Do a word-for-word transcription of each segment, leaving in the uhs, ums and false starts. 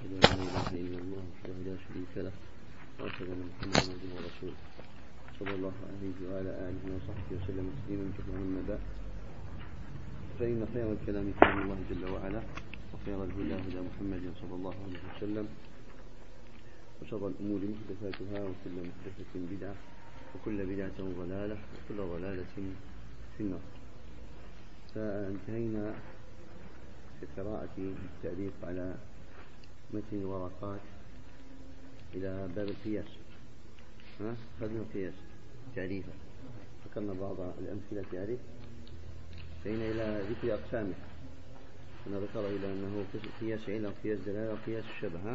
أشهد أن لا إله إلا الله وحده لا شريك له وأشهد أن محمدا عبده ورسوله صلى الله عليه وعلى آله وصحبه وسلم تسليما كثيرا. أما بعد، فإن خير الكلام كلام الله جل وعلا، وخير الهدى هدى محمد صلى الله عليه وسلم، وشر الأمور محدثاتها، وكل محدثة بدعة، وكل بدعة ضلالة، وكل ضلالة في النار. فانتهينا في قراءة التعليق على متن ورقات إلى باب القياس. ها؟ خذنا القياس تعريفا، ذكرنا بعض الأمثلة تعريف، فإن إلى ذكر أقسامه، أنا ذكر إلى أنه قياس علة وقياس دلالة وقياس الشبه. ها؟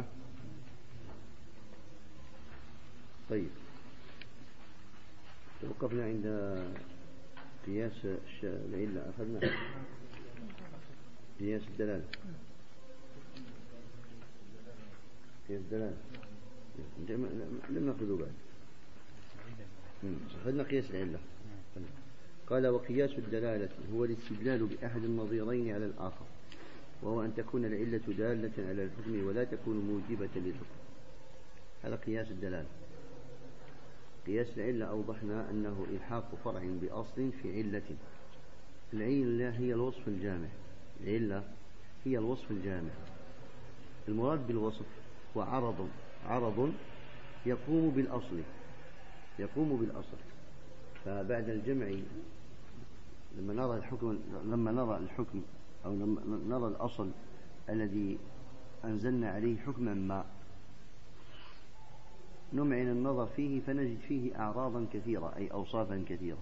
طيب، توقفنا عند قياس العلة، أخذنا قياس الدلالة، قياس الدلالة لم نأخذه بعد، أخذنا قياس العلة. قال: وقياس الدلالة هو الاستدلال بأحد النظيرين على الآخر، وهو أن تكون العلة دالة على الحكم ولا تكون موجبة للحكم. هذا قياس الدلالة. قياس العلة أوضحنا أنه إلحاق فرع بأصل في علة. العلة هي الوصف الجامع، العلة هي الوصف الجامع. المراد بالوصف هو عرض عرض يقوم بالأصل يقوم بالأصل فبعد الجمع لما نرى الحكم لما نرى الحكم أو لما نرى الأصل الذي أنزلنا عليه حكما ما، نمعن النظر فيه فنجد فيه أعراضا كثيرة، أي أوصافا كثيرة.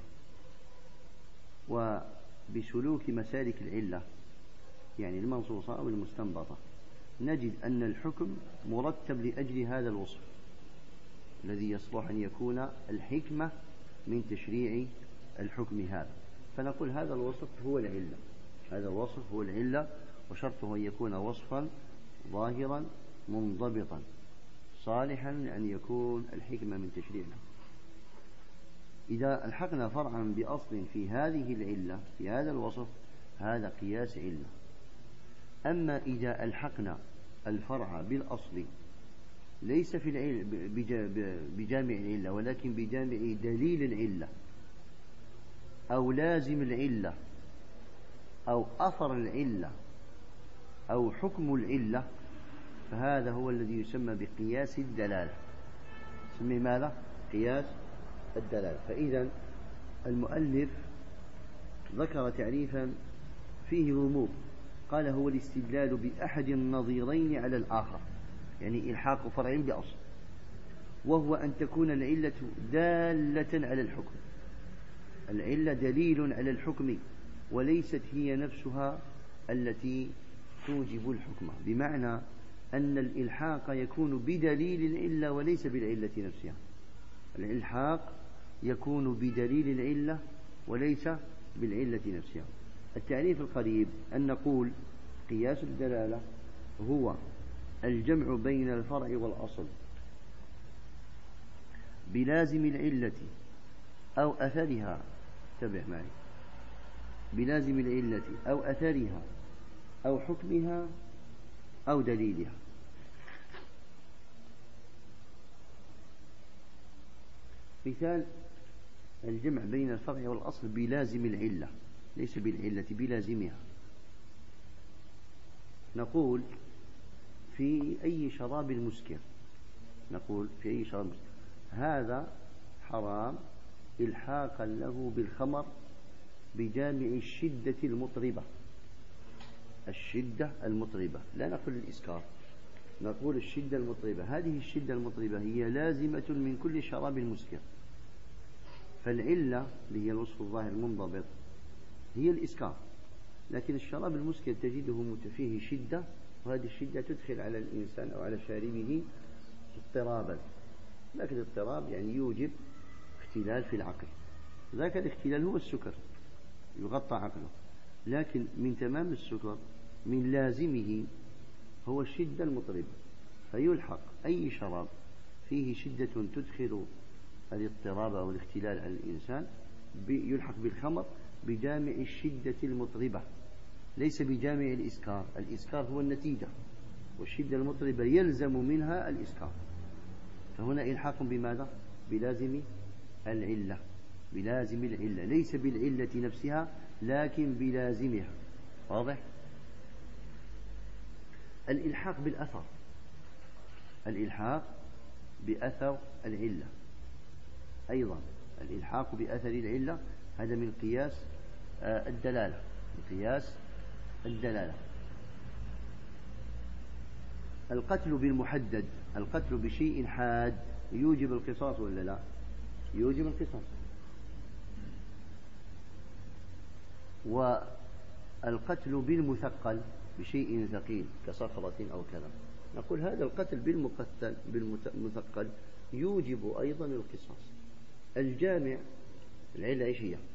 وبسلوك مسالك العلة، يعني المنصوصة أو المستنبطة، نجد أن الحكم مرتب لأجل هذا الوصف الذي يصلح أن يكون الحكمة من تشريع الحكم هذا. فنقول هذا الوصف هو العلة، هذا الوصف هو العلة، وشرطه أن يكون وصفا ظاهرا منضبطا صالحا لأن يكون الحكمة من تشريعنا. إذا الحقنا فرعا بأصل في هذه العلة في هذا الوصف، هذا قياس علة. أما إذا الحقنا الفرع بالأصل ليس في العلة بجامع العلة، ولكن بجامع دليل العلة أو لازم العلة أو أثر العلة أو حكم العلة، فهذا هو الذي يسمى بقياس الدلالة. يسمى ماذا؟ قياس الدلالة. فإذا المؤلف ذكر تعريفا فيه غموض، قال: هو الاستدلال بأحد النظيرين على الآخر، يعني إلحاق فرع بأصل، وهو أن تكون العلة دالة على الحكم. العلة دليل على الحكم وليست هي نفسها التي توجب الحكم، بمعنى أن الإلحاق يكون بدليل العلة وليس بالعلة نفسها. الإلحاق يكون بدليل العلة وليس بالعلة نفسها. التعريف القريب أن نقول قياس الدلالة هو الجمع بين الفرع والأصل بلازم العلة أو أثرها، تبع معي، بلازم العلة أو أثرها أو حكمها أو دليلها. مثال الجمع بين الفرع والأصل بلازم العلة، ليس بالعلة، بلازمها. نقول في أي شراب مسكر، نقول في أي شراب مسكر هذا حرام إلحاقا له بالخمر بجامع الشدة المطربة، الشدة المطربة، لا نقول الإسكار، نقول الشدة المطربة. هذه الشدة المطربة هي لازمة من كل شراب مسكر. فالعلة اللي هي الوصف الظاهر المنضبط هي الإسكار، لكن الشراب المسكر تجده فيه شدة، وهذه الشدة تدخل على الإنسان أو على شاربه اضطرابا، لكن الاضطراب يعني يوجب اختلال في العقل، ذاك الاختلال هو السكر، يغطى عقله. لكن من تمام السكر من لازمه هو الشدة المطربة، فيلحق أي شراب فيه شدة تدخل الاضطراب أو الاختلال على الإنسان يلحق بالخمر بجامع الشدة المطربة، ليس بجامع الإسكار. الإسكار هو النتيجة، والشدة المضطربة يلزم منها الإسكار، فهنا إلحاق بماذا؟ بلازم العلة، بلازم العلة، ليس بالعلة نفسها لكن بلازمها. واضح؟ الإلحاق بالأثر، الإلحاق بأثر العلة أيضا، الإلحاق بأثر العلة هذا من قياس الدلالة، من قياس الدلالة. القتل بالمحدد، القتل بشيء حاد يوجب القصاص ولا لا؟ يوجب القصاص. والقتل بالمثقل بشيء ثقيل كصخرة أو كذا، نقول هذا القتل بالمقتل بالمثقل يوجب أيضا القصاص. الجامع العلة إيش هي؟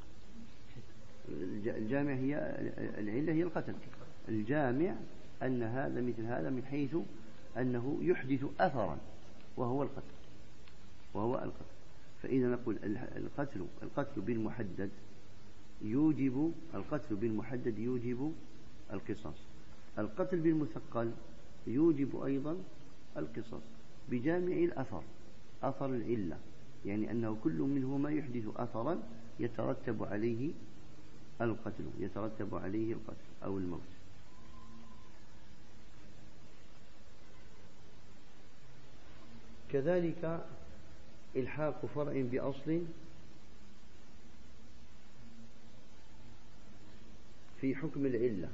الجامع هي العلة هي القتل. الجامع أن هذا مثل هذا من حيث أنه يحدث أثرا وهو القتل، وهو القتل. فإذا نقول القتل القتل بالمحدد يوجب القتل بالمحدد يوجب القصاص. القتل بالمثقل يوجب أيضا القصاص بجامع الأثر، أثر العلة، يعني أنه كل منهما يحدث أثرا يترتب عليه القتل، يترتب عليه القتل أو الموت. كذلك إلحاق فرع بأصل في حكم العلة.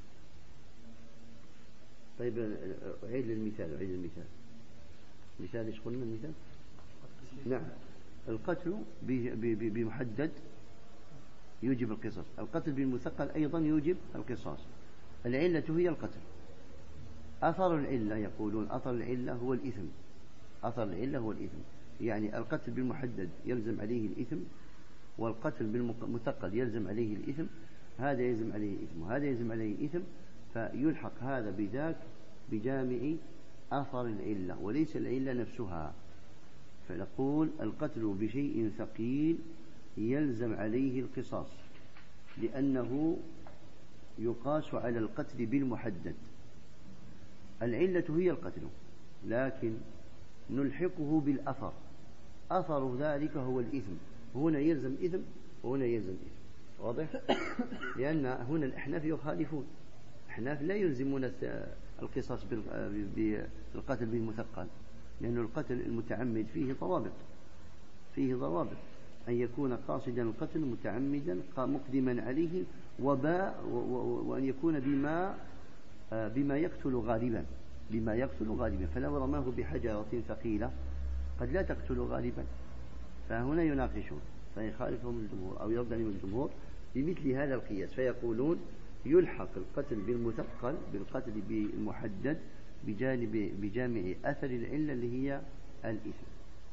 طيب أعيد المثال، أعيد المثال مثال إيش قلنا المثال؟ نعم، القتل بمحدد يوجب القصاص، القتل بالمثقل أيضا يوجب القصاص. العلة هي القتل، أثر العلة يقولون أثر العلة هو الإثم، أثر العلة هو الإثم، يعني القتل بالمحدد يلزم عليه الإثم، والقتل بالمثقل يلزم عليه الإثم، هذا يلزم عليه الإثم وهذا يلزم عليه الإثم، فيلحق هذا بذاك بجامع أثر العلة وليس العلة نفسها. فنقول القتل بشيء ثقيل يلزم عليه القصاص لأنه يقاس على القتل بالمحدد. العلة هي القتل لكن نلحقه بالأثر، أثر ذلك هو الإثم، هنا يلزم إثم وهنا يلزم إثم. واضح؟ لأن هنا الأحناف يخالفون، الأحناف لا يلزمون القصاص بالقتل بالمثقل، لأن القتل المتعمد فيه ضوابط، فيه ضوابط أن يكون قاصدا القتل متعمدا مقدما عليه وباء، وأن يكون بما بما يقتل غالبا، بما يقتل غالبا، فلو رماه بحجرة ثقيلة قد لا تقتل غالبا، فهنا يناقشون فيخالفهم الجمهور أو يرد عليهم الجمهور بمثل هذا القياس، فيقولون يلحق القتل بالمثقل بالقتل بالمحدد بجانب بجامع أثر العلة اللي هي الإثم.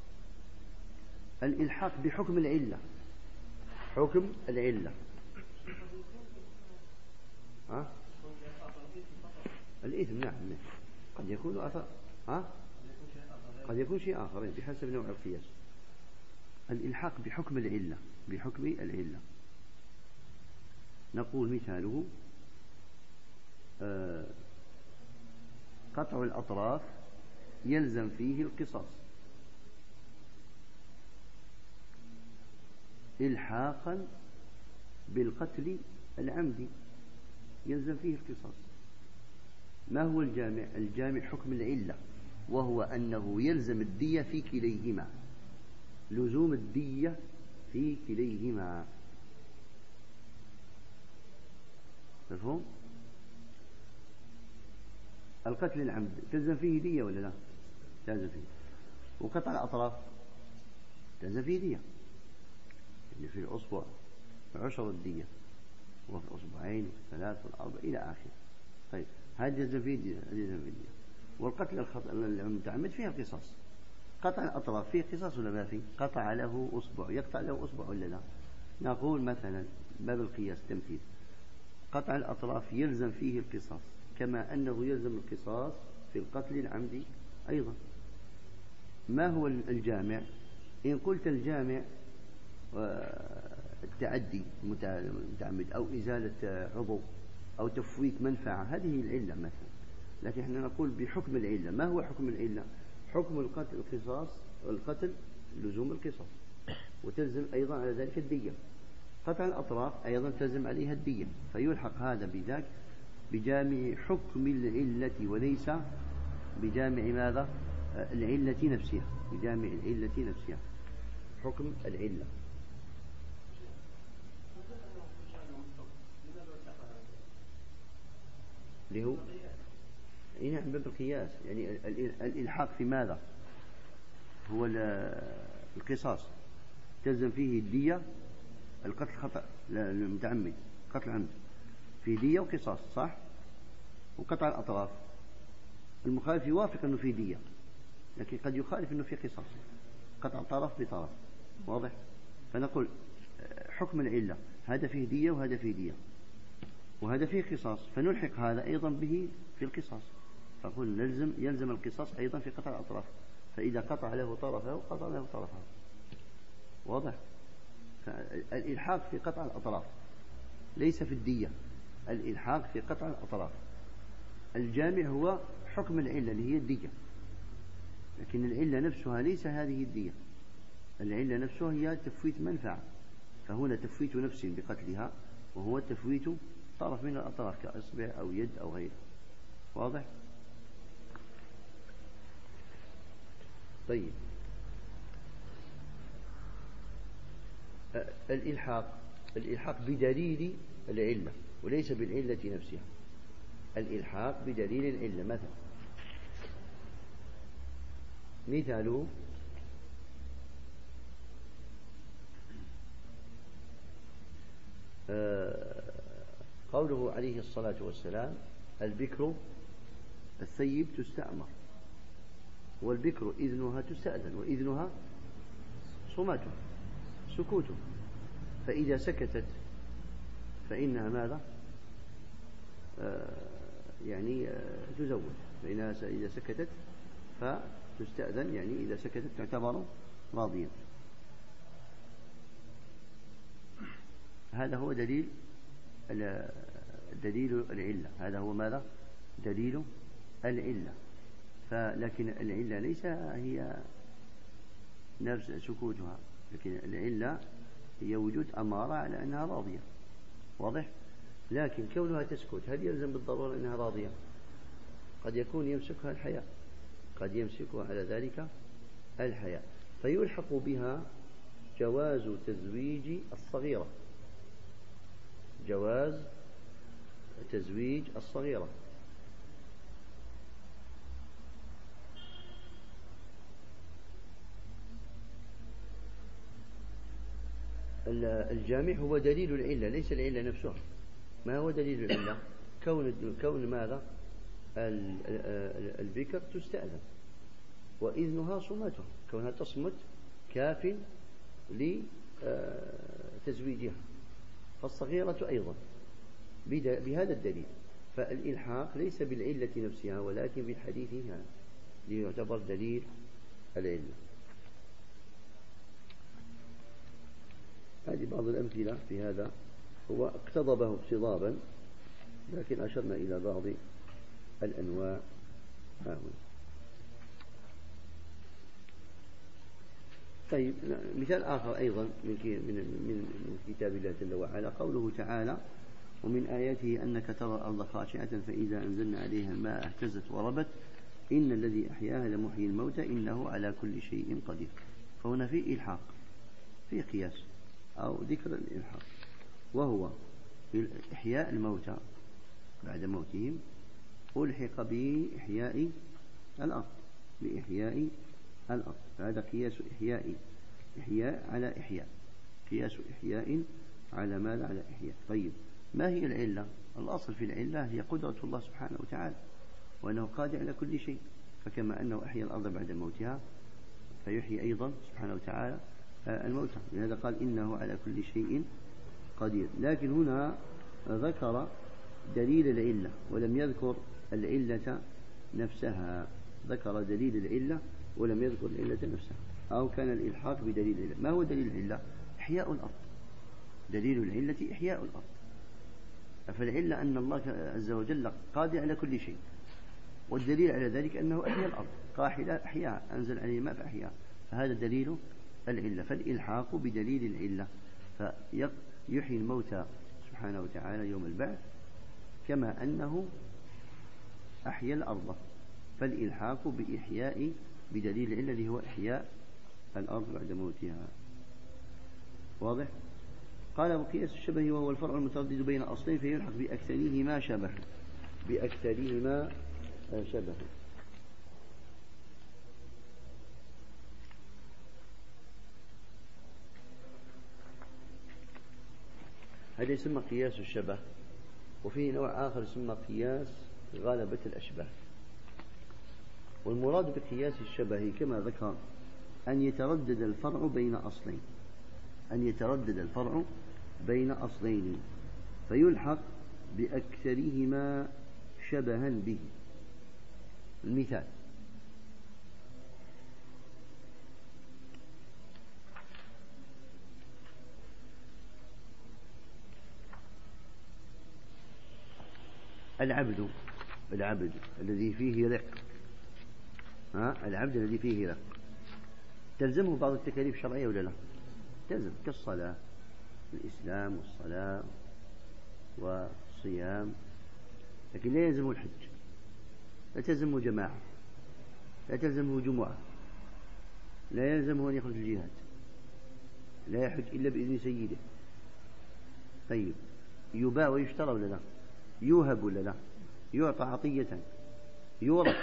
الإلحاق بحكم العلة، حكم العلة ها؟ الإثم نعم، قد يكون أثر ها؟ قد يكون شيء آخر بحسب نوع القياس. الإلحاق بحكم العلة، بحكم العلة نقول مثاله آه قطع الأطراف يلزم فيه القصاص إلحاقا بالقتل العمدي، يلزم فيه القصاص. ما هو الجامع؟ الجامع حكم العلة، وهو أنه يلزم الدية في كليهما، لزوم الدية في كليهما. مفهوم؟ القتل العمد تلزم فيه دية ولا لا؟ تلزم فيه. وقطع الأطراف تلزم فيه دية، يعني في الأصبع عشر الدية، وفي الأصبعين ثلاث والأربع إلى آخر. طيب هذا يلزم فيه دية، هذا يلزم فيه دية. والقتل المتعمد فيها قصاص. قطع الأطراف فيه قصاص ولا ما فيه؟ قطع له أصبع، يقطع له أصبع ولا لا؟ نقول مثلا باب القياس تمثيل، قطع الأطراف يلزم فيه القصاص كما أنه يلزم القصاص في القتل العمدي أيضا. ما هو الجامع؟ إن قلت الجامع التعدي المتعمد أو إزالة عضو أو تفويت منفعة، هذه العلة مثلا. لكن احنا نقول بحكم العلة. ما هو حكم العلة؟ حكم القتل القصاص، القتل لزوم القصاص، وتلزم أيضا على ذلك الدية. قطع الأطراف أيضا تلزم عليها الدية، فيلحق هذا بذاك بجامع حكم العلة وليس بجامع ماذا؟ العلة نفسها، بجامع العلة نفسها، حكم العلة. اللي هو إيه؟ نعم، باب القياس. يعني الإلحاق في ماذا؟ هو القصاص، تلزم فيه الدية. القتل خطأ المتعمد، قتل عمد، في دية وقصاص، صح؟ وقطع الأطراف المخالف يوافق أنه في دية، لكن قد يخالف أنه في قصاص، قطع طرف بطرف، واضح؟ فنقول حكم العلة هذا فيه دية وهذا فيه دية وهذا فيه قصاص، فنلحق هذا أيضا به في القصاص، فقل نلزم يلزم القصاص أيضا في قطع الأطراف، فإذا قطع له طرفه قطع له طرفه، واضح؟ فالإلحاق في قطع الأطراف ليس في الدية، الإلحاق في قطع الأطراف. الجامع هو حكم العلة اللي هي الدية، لكن العلة نفسها ليس هذه الدية، العلة نفسها هي تفويت منفعة، فهنا تفويت نفس بقتلها، وهو تفويت طرف من الأطراف كأصبع أو يد أو غيره، واضح؟ طيب، الإلحاق الإلحاق بدليل العلة وليس بالعلة نفسها. الإلحاق بدليل العلة، مثلا مثاله قوله عليه الصلاة والسلام: البكر الثيب تستأمر، والبكر إذنها تستأذن، وإذنها صماته سكوته، فإذا سكتت فإنها ماذا؟ آه يعني آه تزوج، فإنها إذا سكتت فتستأذن، يعني إذا سكتت تعتبر راضية. هذا هو دليل دليل العلة، هذا هو ماذا؟ دليل العلة. فلكن العلة ليس هي نفس سكوتها، لكن العلة هي وجود أمارة على أنها راضية، واضح؟ لكن كونها تسكت هل يلزم بالضرورة أنها راضية؟ قد يكون يمسكها الحياء، قد يمسكها على ذلك الحياء، فيلحق بها جواز تزويج الصغيرة، جواز تزويج الصغيرة. الجامع هو دليل العلة ليس العلة نفسها. ما هو دليل العلة؟ كون كون ماذا؟ البكر تستأذن وإذنها صمتها، كونها تصمت كاف لتزويجها، فالصغيرة أيضا بهذا الدليل. فالإلحاق ليس بالعلة نفسها ولكن بالحديث هذا ليعتبر دليل العلة. هذه بعض الأمثلة في هذا، هو اقتضبه اقتضابا، لكن أشرنا إلى بعض الأنواع هنا. طيب، مثال آخر أيضا من من كتاب الله جل وعلا، قوله تعالى: ومن آياته أنك ترى الأرض خاشعة فإذا أنزلنا عليها الماء اهتزت وربت إن الذي أحياها لمحيي الموتى إنه على كل شيء قدير. فهنا في إلحاق، في قياس أو ذكر الإلحاق، وهو إحياء الموتى بعد موتهم ألحق بإحياء الأرض، بإحياء الأرض، فهذا قياس إحياء، إحياء على إحياء، قياس إحياء على ماذا؟ على إحياء. طيب، ما هي العلة؟ الأصل في العلة هي قدرة الله سبحانه وتعالى، وأنه قادر على كل شيء، فكما أنه أحيا الأرض بعد موتها فيحيي أيضا سبحانه وتعالى الموتى، لهذا قال إنه على كل شيء قدير. لكن هنا ذكر دليل العلة ولم يذكر العلة نفسها، ذكر دليل العلة ولم يذكر العلة نفسها، أو كان الإلحاق بدليل العلة. ما هو دليل العلة؟ إحياء الأرض، دليل العلة إحياء الأرض. فالعلة أن الله عز وجل قادر على كل شيء، والدليل على ذلك أنه أحيا الأرض قاحلة أحياء، أنزل عليه الماء فأحياء، فهذا دليل العلة. فالإلحاق بدليل العلة، فيحيي الموتى سبحانه وتعالى يوم البعث كما أنه أحيا الأرض، فالإلحاق بإحياء بدليل العلة اللي هو إحياء الأرض بعد موتها. واضح؟ قال وقياس الشبه وهو الفرع المتردد بين أصلين فيلحق بأكثرهما شبه، بأكثرهما شبه. هذا يسمى قياس الشبه، وفيه نوع آخر يسمى قياس غالبة الأشباه. والمراد بقياس الشبه كما ذكر أن يتردد الفرع بين أصلين، أن يتردد الفرع بين أصلين فيلحق بأكثرهما شبها به. المثال: العبد العبد الذي فيه رق، ها العبد الذي فيه رق تلزمه بعض التكاليف الشرعية ولا لا؟ تلزم، كالصلاة، الإسلام والصلاة والصيام، لكن لا يلزمه الحج، لا تلزمه جماعة، لا تلزمه جمعة، لا يلزمه أن يخرج الجهاد، لا يحج إلا بإذن سيده. طيب يباع ويشترى ولا لا؟ يوهب ولا لا؟ يعطى عطية، يورث،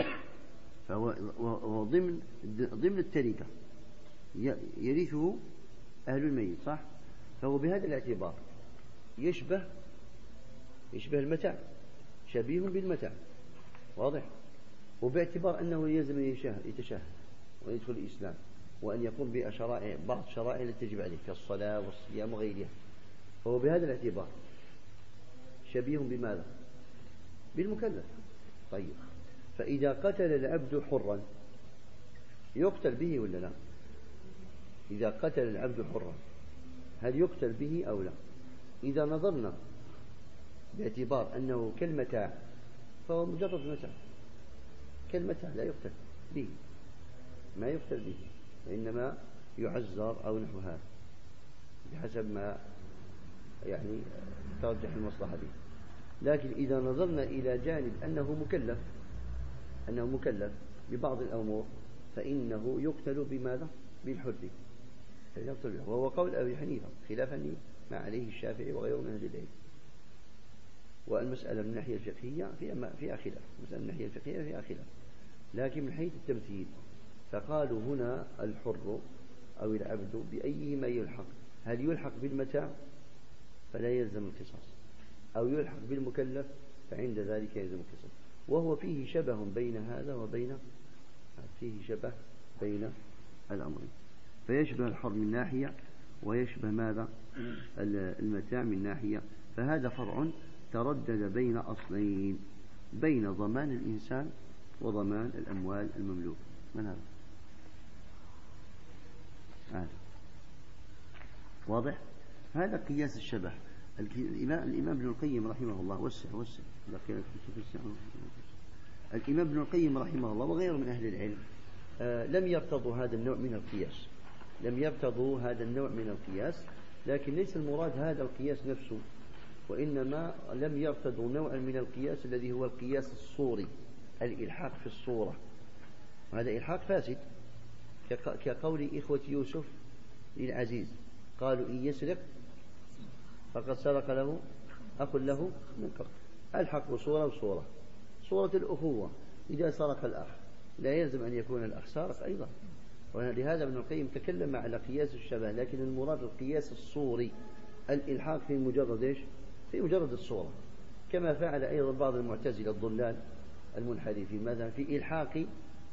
فهو ضمن ضمن التركة، يرثه أهل الميت، صح؟ فهو بهذا الاعتبار يشبه يشبه المتاع، شبيه بالمتاع، واضح؟ وباعتبار أنه يلزم أن يتشهد ويدخل الإسلام وأن يقوم بشرائع بعض الشرائع التي تجب عليه كالصلاة والصيام وغيرها، فهو بهذا الاعتبار شبيه بماذا؟ بالمكلف. طيب فإذا قتل العبد حرا يقتل به ولا لا؟ إذا قتل العبد حرا هل يقتل به أو لا؟ إذا نظرنا باعتبار أنه كالمتاع فهو مجرد متاع، كالمتاع لا يقتل به، ما يقتل به، وإنما يعزر أو نحو هذا بحسب ما يعني ترجح المصلحة به. لكن إذا نظرنا إلى جانب أنه مكلف أنه مكلف ببعض الأمور فإنه يقتل بماذا؟ بالحر، وهو قول أبي حنيفة خلافا ما عليه الشافعي وغيره من أهل العلم. والمسألة من الناحية الفقهية فيها خلاف، المسألة من الناحية الفقهية فيها خلاف، لكن من حيث التمثيل فقالوا هنا الحر أو العبد بأيهما يلحق، هل يلحق بالمتاع فلا يلزم القصاص، أو يلحق بالمكلف فعند ذلك يلزم القصاص، وهو فيه شبه بين هذا وبين فيه شبه بين الأمرين، فيشبه الحر من ناحية ويشبه ماذا؟ المتاع من ناحية. فهذا فرع تردد بين أصلين، بين ضمان الإنسان وضمان الأموال المملوك. من هذا؟ هذا واضح؟ هذا قياس الشبه. الإمام, الإمام ابن القيم رحمه الله وسع وسع الإمام ابن القيم رحمه الله وغيره من أهل العلم آه لم يرتضوا هذا النوع من القياس، لم يرتضوا هذا النوع من القياس، لكن ليس المراد هذا القياس نفسه، وإنما لم يرتضوا نوعا من القياس الذي هو القياس الصوري، الإلحاق في الصورة، وهذا إلحاق فاسد، كقول إخوة يوسف للعزيز قالوا إن يسرق فقد سرق له أخ له من قبل، ألحق صورة وصورة، صورة الأخوة إذا سرق الأخ لا يلزم أن يكون الأخ سارق أيضا، ولهذا ابن القيم تكلم على قياس الشبه، لكن المراد القياس الصوري، الإلحاق في مجرد إيش؟ في مجرد الصورة، كما فعل أيضا بعض المعتزلة الضلال المنحرفين مثلا في إلحاق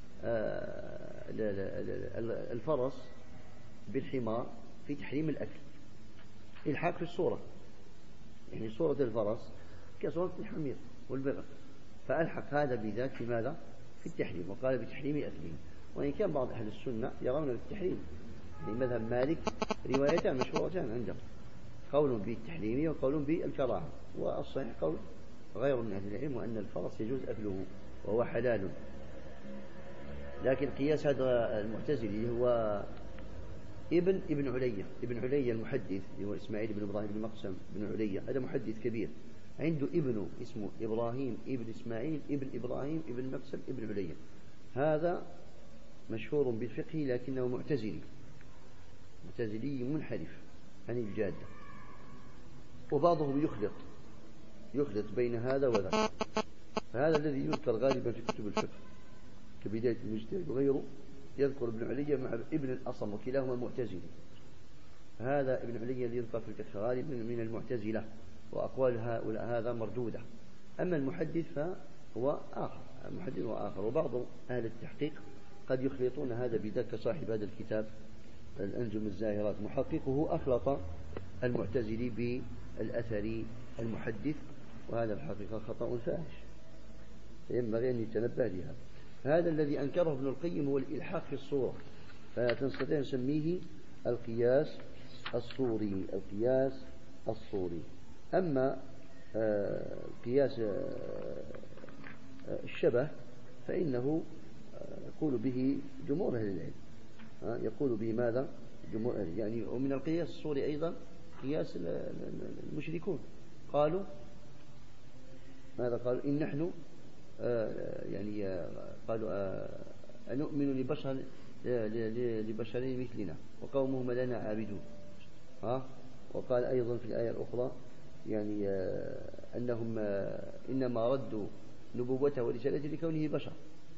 الفرس بالحمار في تحريم الأكل، إلحاق في الصورة، يعني صورة الفرس كصورة الحمير والبغل، فألحق هذا بذاك في ماذا؟ في التحريم، وقال بتحريم أكله، وإن كان بعض أهل السنة يرون بالتحريم، يعني مذهب مالك روايتان مشهورتان عندهم، قول بالتحريم وقول بالكراهة، والصحيح قول غير من أهل العلم وأن الفرس يجوز أكله وهو حلال. لكن قياس هذا المعتزلي هو ابن ابن علية ابن علية المحدث، هو إسماعيل بن إبراهيم بن مقسم بن علية، هذا محدث كبير، عنده ابنه اسمه إبراهيم ابن إسماعيل ابن إبراهيم ابن مقسم ابن علية. هذا مشهور بالفقه لكنه معتزلي، معتزلي منحرف عن الجادة، وبعضهم يخلط يخلط بين هذا وذاك. فهذا الذي يذكر غالبا في كتب الفقه كبداية المجتهد وغيره، يذكر ابن علية مع ابن الأصم وكلاهما معتزلي. هذا ابن علية الذي يذكر في الفقه غالبا من المعتزلة، وأقوال هؤلاء هذا مردودة. أما المحدث فهو آخر، المحدث هو آخر. وبعض أهل التحقيق قد يخلطون هذا بذاك. صاحب هذا الكتاب الأنجم الزاهرات محققه أخلط المعتزلي بالأثري المحدث، وهذا الحقيقة خطأ فاحش، ينبغي أن يتنبه لهذا. هذا الذي أنكره ابن القيم هو الإلحاق في الصورة، فتستطيع أن نسميه القياس الصوري، القياس الصوري. أما قياس الشبه فإنه يقول به جمهور أهل العلم، يقول به ماذا؟ جمهور أهل العلم. يعني ومن القياس الصوري أيضا قياس المشركون، قالوا ماذا قالوا؟ إن نحن يعني قالوا أنؤمن لبشر لبشرين مثلنا وقومهم لنا عابدون. ها؟ وقال أيضا في الآية الأخرى يعني أنهم إنما ردوا نبوته ورسالته لكونه بشر،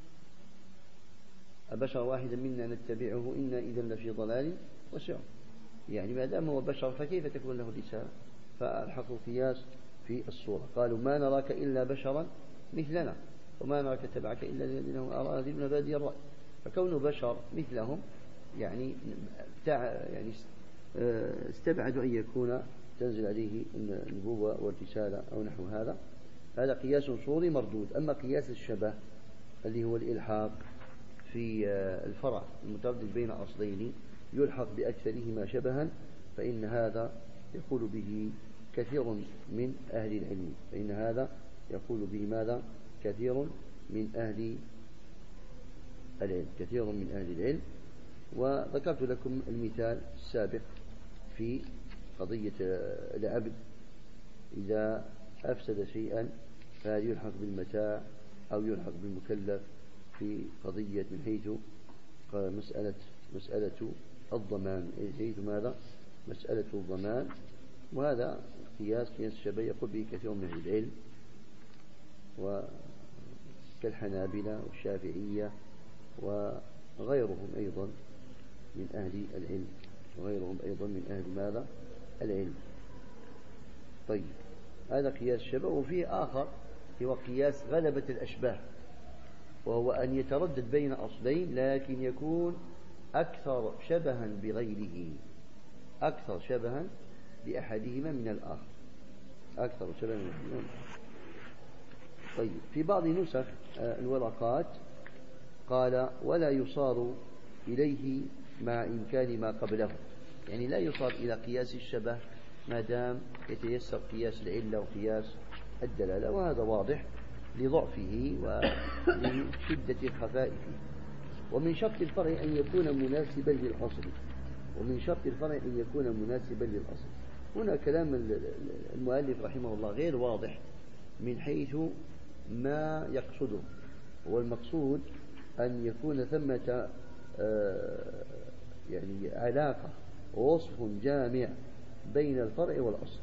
أبشر واحدا منا نتبعه إنا إذا لفي ضلال وسعر. يعني ما دام هو بشر فكيف تكون له رسالة؟ فألحقوا القياس في الصورة، قالوا ما نراك إلا بشرا مثلنا وما نراك اتبعك إلا الذين هم أراذلنا بادي الرأي. فكونه بشر مثلهم يعني يعني استبعدوا أن يكون تنزل عليه النبوة والرسالة أو نحو هذا. هذا قياس صوري مردود. أما قياس الشبه الذي هو الإلحاق في الفرع المتردد بين أصلين يلحق بأكثرهما شبها، فإن هذا يقول به كثير من أهل العلم، فإن هذا يقول به ماذا؟ كثير من أهل العلم، كثير من أهل العلم. وذكرت لكم المثال السابق في قضية العبد إذا أفسد شيئا فهذا يلحق بالمتاع أو يلحق بالمكلف في قضية من حيث مسألة مسألة الضمان، حيث ماذا؟ مسألة الضمان. وهذا قياس قياس الشبه يقول به كثير من أهل العلم، وكالحنابلة والشافعية وغيرهم أيضا من أهل العلم، وغيرهم أيضا من أهل ماذا؟ العلم. طيب، هذا قياس الشبه. وفيه آخر هو قياس غلبة الأشباه، وهو أن يتردد بين أصلين لكن يكون أكثر شبها بغيره، أكثر شبها بأحدهما من الآخر، أكثر شبها من أحدهما. طيب، في بعض نسخ الورقات قال ولا يصار إليه مع إمكان ما قبله، يعني لا يصار إلى قياس الشبه ما دام يتيسر قياس العلة وقياس الدلالة، وهذا واضح لضعفه ولشدة خفائه. ومن شرط الفرع أن يكون مناسبا للأصل، ومن شرط الفرع أن يكون مناسبا للأصل. هنا كلام المؤلف رحمه الله غير واضح من حيث ما يقصده. والمقصود أن يكون ثمة يعني علاقة ووصف جامع بين الفرع والأصل.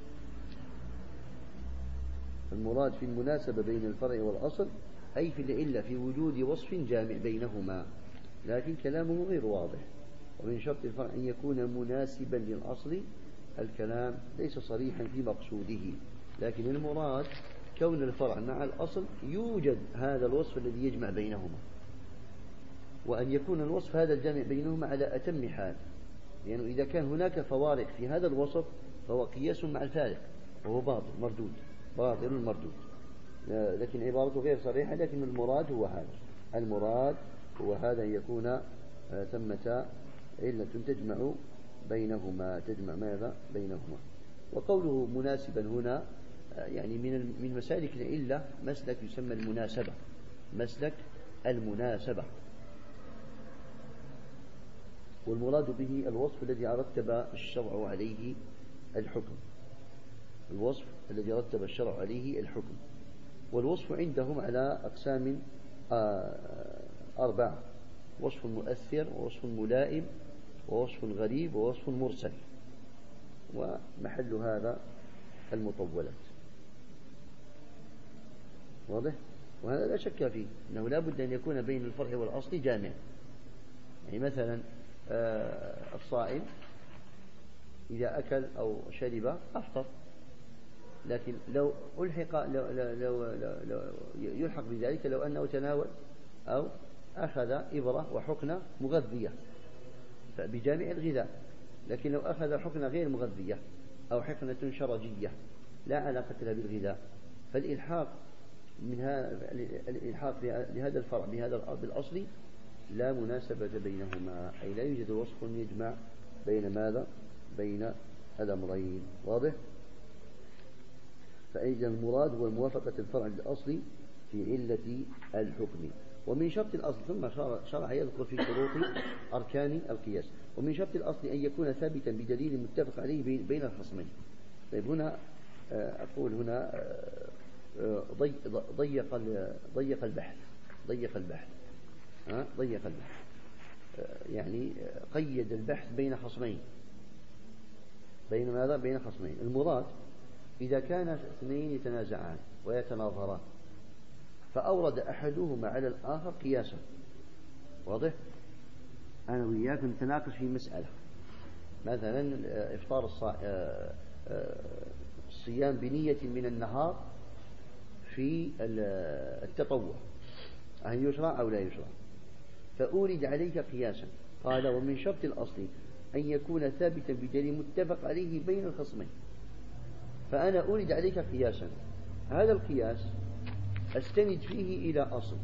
المراد في المناسبة بين الفرع والأصل أي في العلة، في وجود وصف جامع بينهما، لكن كلامه غير واضح. ومن شرط الفرع أن يكون مناسبا للأصل، الكلام ليس صريحا في مقصوده، لكن المراد كون الفرع مع الأصل يوجد هذا الوصف الذي يجمع بينهما، وأن يكون الوصف هذا الجامع بينهما على أتم حال. لأنه يعني إذا كان هناك فوارق في هذا الوصف فهو قياس مع الفارق، وهو باطل مردود، باطل مردود، لكن عبارته غير صريحة. لكن المراد هو هذا، المراد هو هذا أن يكون ثمة علة تجمع بينهما، تجمع ماذا بينهما. وقوله مناسبا هنا يعني من من مسالك العلة مسلك يسمى المناسبة، مسلك المناسبة، والمراد به الوصف الذي رتب الشرع عليه الحكم، الوصف الذي رتب الشرع عليه الحكم. والوصف عندهم على أقسام أربعة: وصف مؤثر، ووصف ملائم، ووصف غريب، ووصف مرسل. ومحل هذا المطولات. واضح؟ وهذا لا شك فيه أنه لا بد أن يكون بين الفرع والأصل جامع. يعني مثلا الصائم إذا أكل أو شرب أفطر، لكن لو ألحق لو لو لو لو يلحق بذلك لو أنه تناول أو أخذ إبرة وحقنة مغذية بجامع الغذاء. لكن لو أخذ حقنة غير مغذية أو حقنة شرجية لا علاقة لها بالغذاء، فالإلحاق من هذا الإلحاق لهذا الفرع بهذا بالأصل لا مناسبة بينهما، أي لا يوجد وصف يجمع بين ماذا؟ بين الأمرين. واضح؟ فإذا المراد هو موافقة الفرع للأصل في علة الحكم. ومن شرط الأصل، ثم شرع يذكر في شروط أركان القياس: ومن شرط الأصل أن يكون ثابتا بدليل متفق عليه بين الخصمين. طيب هنا أقول هنا ضيق ضيق البحث ضيق البحث ها ضيق البحث يعني قيد البحث بين خصمين. بين ماذا؟ بين خصمين. المراد إذا كان اثنين يتنازعان ويتناظران فأورد أحدهما على الآخر قياسا. واضح؟ أنا وياك نتناقش في مسألة، مثلا إفطار الصيام بنية من النهار في التطوع هل يشرع أو لا يشرع؟ فأورد عليك قياسا. قال: ومن شرط الأصل أن يكون ثابتا بدليل متفق عليه بين الخصمين. فأنا أورد عليك قياسا، هذا القياس أستند فيه إلى أصل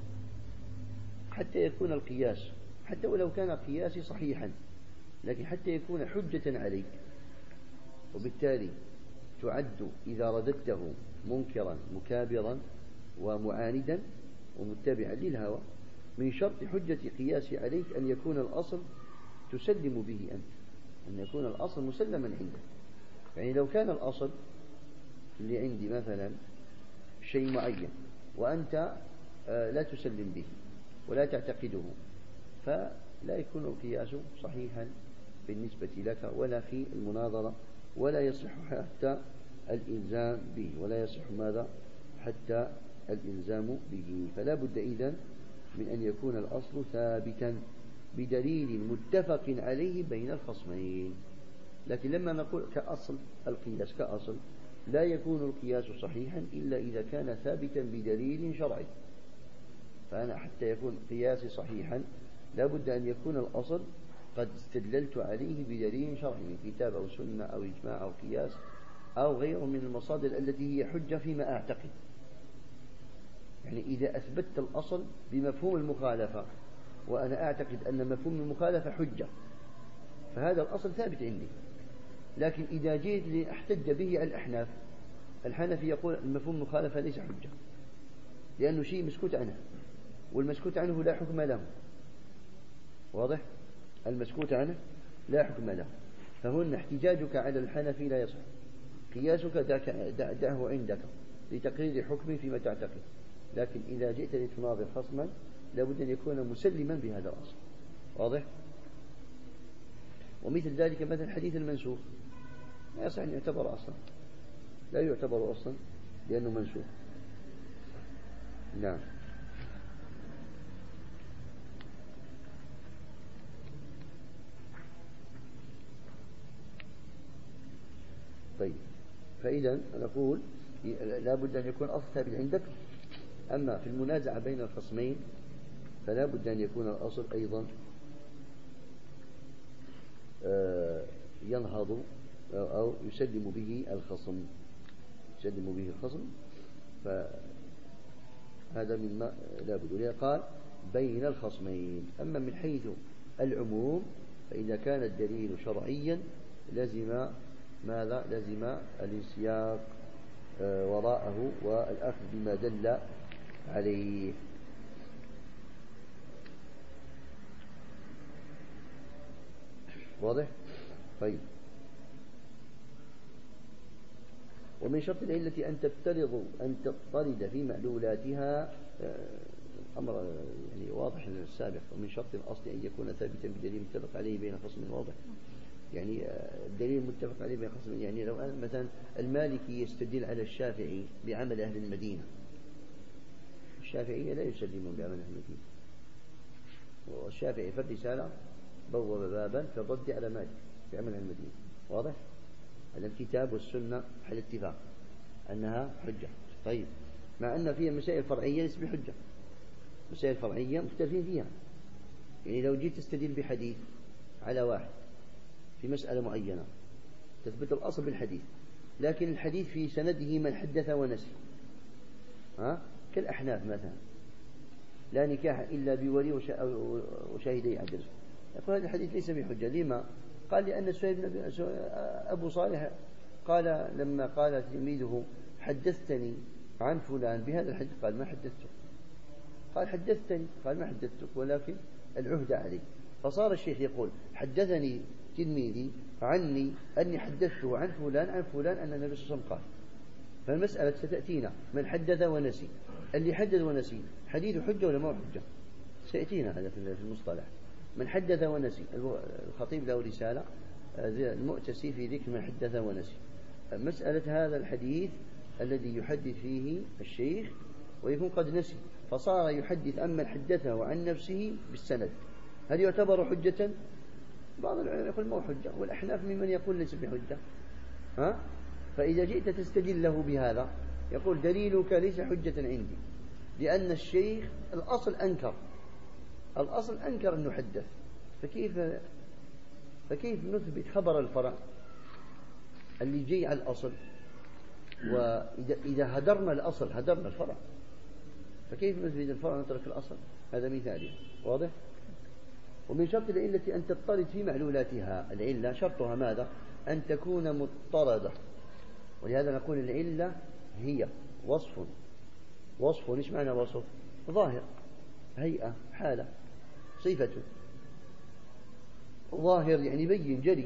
حتى يكون القياس، حتى ولو كان قياسي صحيحا، لكن حتى يكون حجة عليك، وبالتالي تعد إذا رددته منكرا مكابرا ومعاندا ومتبعا للهوى. من شرط حجة قياسي عليك أن يكون الأصل تسلم به أنت، أن يكون الأصل مسلما عندك. يعني لو كان الأصل اللي عندي مثلا شيء معين وأنت لا تسلم به ولا تعتقده، فلا يكون القياس صحيحا بالنسبة لك ولا في المناظرة، ولا يصح حتى الإلزام به، ولا يصح ماذا؟ حتى الإلزام به. فلا بد إذن من أن يكون الأصل ثابتا بدليل متفق عليه بين الخصمين. لكن لما نقول كأصل القياس كأصل، لا يكون القياس صحيحا إلا إذا كان ثابتا بدليل شرعي. فأنا حتى يكون قياسي صحيحا لا بد أن يكون الأصل قد استدللت عليه بدليل شرعي من كتاب أو سنة أو إجماع أو قياس أو غيره من المصادر التي هي حجة فيما أعتقد. يعني إذا أثبت الأصل بمفهوم المخالفة وأنا أعتقد أن مفهوم المخالفة حجة، فهذا الأصل ثابت عندي. لكن إذا جئت لأحتج به الأحناف، الحنفي يقول المفهوم المخالفة ليس حجة لأنه شيء مسكوت عنه، والمسكوت عنه لا حكم له. واضح؟ المسكوت عنه لا حكم له. فهنا احتجاجك على الحنفي لا يصح، قياسك دعه عندك لتقرير حكم فيما تعتقد. لكن إذا جئت لتناظر خصما لابد أن يكون مسلما بهذا الأصل. واضح؟ ومثل ذلك مثل حديث المنسوخ لا يصح أن يعتبر أصلا، لا يعتبر أصلا لأنه منسوخ. نعم. طيب، فإذا نقول لا بد أن يكون أصل ثابت عندك. أما في المنازعة بين الخصمين فلا بد أن يكون الأصل أيضا ينهض أو يسلم به الخصم يسلم به الخصم فهذا مما لا بد. ولذلك قال بين الخصمين. أما من حيث العموم فإذا كان الدليل شرعيا لزم ماذا؟ لزم الانسياق وراءه والأخذ بما دل عليه. واضح؟ طيب. ومن شرط العلة أن تفترض أن تضطرد في معلولاتها، أمر يعني واضح السابق. ومن شرط الأصل أن يكون ثابتا بدليل متفق عليه بين خصم. واضح؟ يعني الدليل المتفق عليه بين خصم. يعني لو أن مثلا المالكي يستدل على الشافعي بعمل أهل المدينة، الشافعية لا يسلمون بعمل أهل المدينة، والشافعي في الرسالة بوب بابا في الرد على مالك بعمل أهل المدينة. واضح؟ هذا الكتاب والسنة على اتفاق أنها حجة. طيب، مع أن فيها مسائل فرعية ليس بحجة، مسائل فرعية مختلفين فيها. يعني لو جيت تستدل بحديث على واحد في مسألة معينة تثبت الأصل بالحديث، لكن الحديث في سنده من حدث ونسي، ها؟ كالأحناف مثلا، لا نكاح إلا بولي وشاهدي عدل، يقول هذا الحديث ليس بحجة. لما؟ قال لأن سهيل بن أبو صالح قال لما قال تلميذه حدثتني عن فلان بهذا الحديث، قال ما حدثتك. قال حدثتني، قال ما حدثتك، ولكن العهد علي. فصار الشيخ يقول حدثني تلميذي عني أني حدثته عن فلان عن فلان أن النبي صلى الله عليه وسلم قال. فالمسألة ستأتينا من حدث ونسي، اللي حدث ونسي حديث حجة ولا ما حجة؟ سيأتينا هذا في المصطلح. من حدث ونسي، الخطيب له رسالة المؤتسي في ذكر من حدث ونسي. مسألة هذا الحديث الذي يحدث فيه الشيخ ويكون قد نسي، فصار يحدث أما حدثه عن نفسه بالسند، هل يعتبر حجة؟ بعض العلماء يقول ما هو حجة، والأحناف ممن يقول ليس بحجة. ها؟ فإذا جئت تستدل له بهذا يقول دليلك ليس حجة عندي، لأن الشيخ الأصل أنكر، الأصل أنكر أنه حدث، فكيف فكيف نثبت خبر الفرع اللي جاي على الأصل؟ وإذا إذا هدرنا الأصل هدرنا الفرع، فكيف نثبت الفرع ونترك الأصل؟ هذا مثال. واضح؟ ومن شرط العلة أن تضطرد في معلولاتها. العلة شرطها ماذا؟ أن تكون مضطردة، ولهذا نقول العلة هي وصف. وصف إيش معنى وصف؟ ظاهر، هيئة، حالة، صفة. ظاهر يعني بين جلي.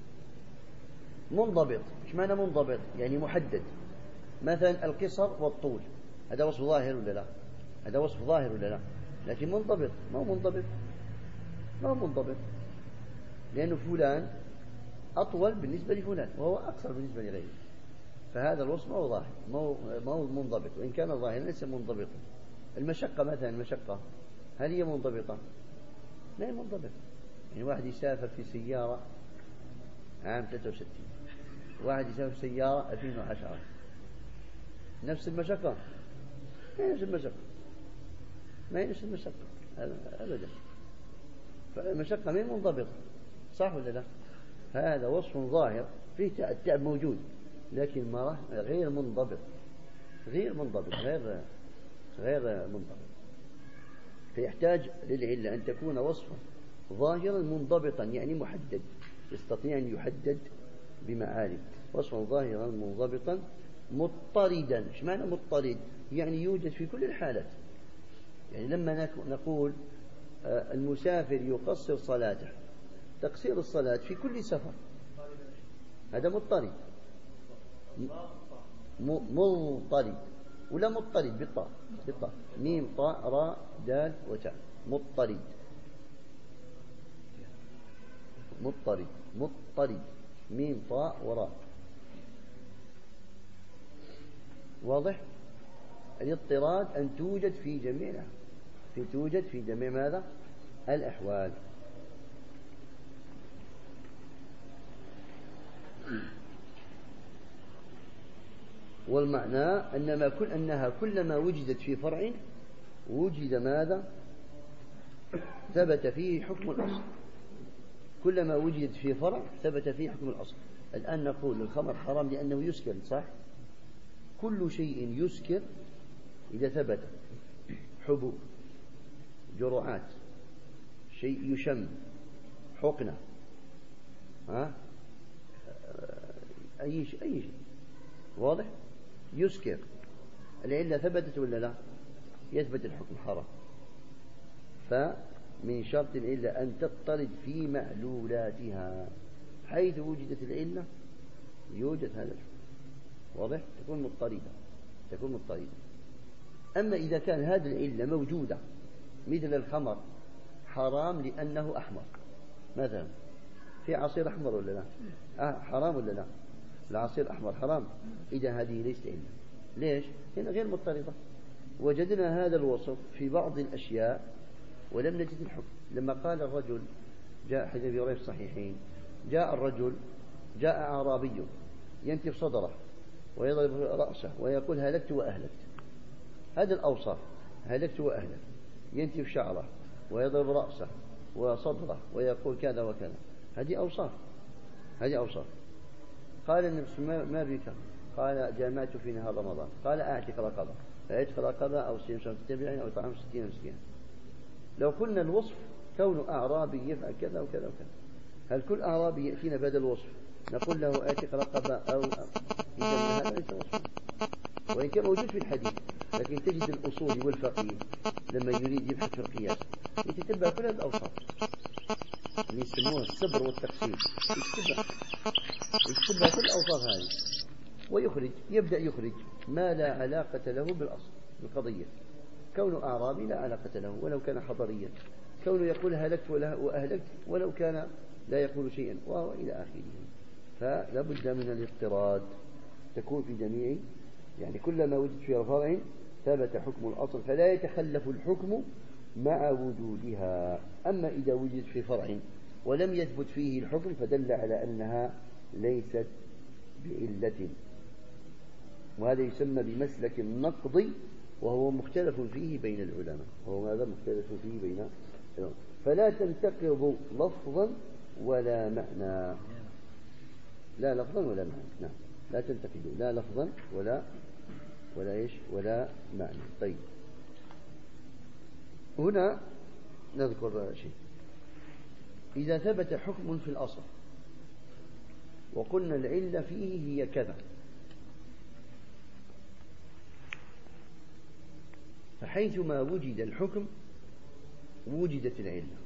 منضبط، إيش معنى منضبط؟ يعني محدد. مثلا القصر والطول، هذا وصف ظاهر ولا لا؟ هذا وصف ظاهر ولا لا؟ لكن منضبط ما هو منضبط، ما هو منضبط، لأنه فلان أطول بالنسبة لفلان وهو أقصر بالنسبة لغيره، فهذا الوصف ما هو ظاهر، ما هو ما هو منضبط، وإن كان ظاهرا ليس منضبطا. المشقة مثلا، المشقة هل هي منضبطة؟ لا هي منضبطة. يعني واحد يسافر في سيارة عام ثلاثة وستين، واحد يسافر في سيارة ألفين وعشرة، نفس المشقة؟ ما هي نفس المشقة، ما هي نفس المشقة أبدا. فالمشقة ما هي منضبطة، صح ولا لا؟ هذا وصف ظاهر فيه التعب موجود، لكن مرة غير منضبط، غير منضبط، غير غير منضبط. فيحتاج للعلة أن تكون وصفا ظاهرا منضبطا، يعني محدد، يستطيع أن يحدد بمعالم. وصفا ظاهرا منضبطا مضطردا. ايش معنى مضطرد؟ يعني يوجد في كل الحالات. يعني لما نقول المسافر يقصر صلاته، تقصير الصلاة في كل سفر، هذا مضطرد. مضطرد ولا مضطرد بالطاء، بالطاء، ميم طاء راء دال وتاء، مضطرد، مضطرد، مضطرد، ميم طاء وراء. واضح؟ الاضطراد أن توجد في جميع في توجد في جميع ماذا؟ الأحوال. والمعنى أنما كل أنها كلما وجدت في فرع وجد ماذا؟ ثبت فيه حكم الأصل. كلما وجدت في فرع ثبت فيه حكم الأصل. الآن نقول الخمر حرام لأنه يسكر، صح؟ كل شيء يسكر إذا ثبت، حبوب، جرعات، شيء يشم، حقنة، ها؟ أي شيء، أي شيء. واضح؟ يسكر، العلة ثبتت ولا لا؟ يثبت الحكم حرام. من شرط العلة أن تضطرد في معلولاتها، حيث وجدت العلة يوجد هذا الحكم. واضح؟ تكون مضطردة تكون مضطردة. أما إذا كان هذه العلة موجودة، مثل الخمر حرام لأنه أحمر مثلا، في عصير أحمر ولا لا؟ آه حرام ولا لا؟ العصير أحمر حرام، إذا هذه ليست علة. ليش؟ لأنها غير مضطردة. وجدنا هذا الوصف في بعض الأشياء ولم نجد الحكم. لما قال الرجل، جاء حديث أبي هريرة في الصحيحين، جاء الرجل جاء أعرابي ينتف صدره ويضرب رأسه ويقول هلكت وأهلكت. هذه الأوصاف، هلكت وأهلكت، ينتف شعره ويضرب رأسه وصدره ويقول كذا وكذا، هذه أوصاف هذه أوصاف قال النبي ما بك؟ قال جامعت في نهار رمضان. قال أعتق رقبة، فأعتق رقبة أو صيام شهر تتبعين أو طعام ستين مسكين. لو قلنا الوصف كون أعرابي يفعل كذا وكذا وكذا، هل كل أعرابي يأتينا بدل الوصف نقول له أعتق رقبة أو إذا هذا ليس وصفا، وإن كان موجود في الحديث، لكن تجد الأصول والفقيه لما يريد يبحث في القياس يتتبع كل هذه الأوصاف اللي يسموه الصبر والتقسيم، يتتبع يتتبع كل الأوصاف هذه ويخرج، يبدأ يخرج ما لا علاقة له بالأصل بالقضية. كون أعرابي لا علاقة له ولو كان حضريا، كونه يقول هلكت وأهلكت ولو كان لا يقول شيئا، وهو إلى آخره. فلا بد من الاضطراد تكون في جميع، يعني كلما وجد في فرع ثبت حكم الأصل فلا يتخلف الحكم مع وجودها. أما إذا وجد في فرع ولم يثبت فيه الحكم فدل على أنها ليست بعلة، وهذا يسمى بمسلك النقض، وهو مختلف فيه بين العلماء وهو هذا مختلف فيه بين العلماء. فلا تنتقض لفظا ولا معنى، لا لفظا ولا معنى، نعم لا تنتقض لا لفظا ولا ولا إيش ولا معنى. طيب هنا نذكر شيء. إذا ثبت حكم في الأصل وقلنا العلة فيه هي كذا، فحيثما وجد الحكم وجدت العلة،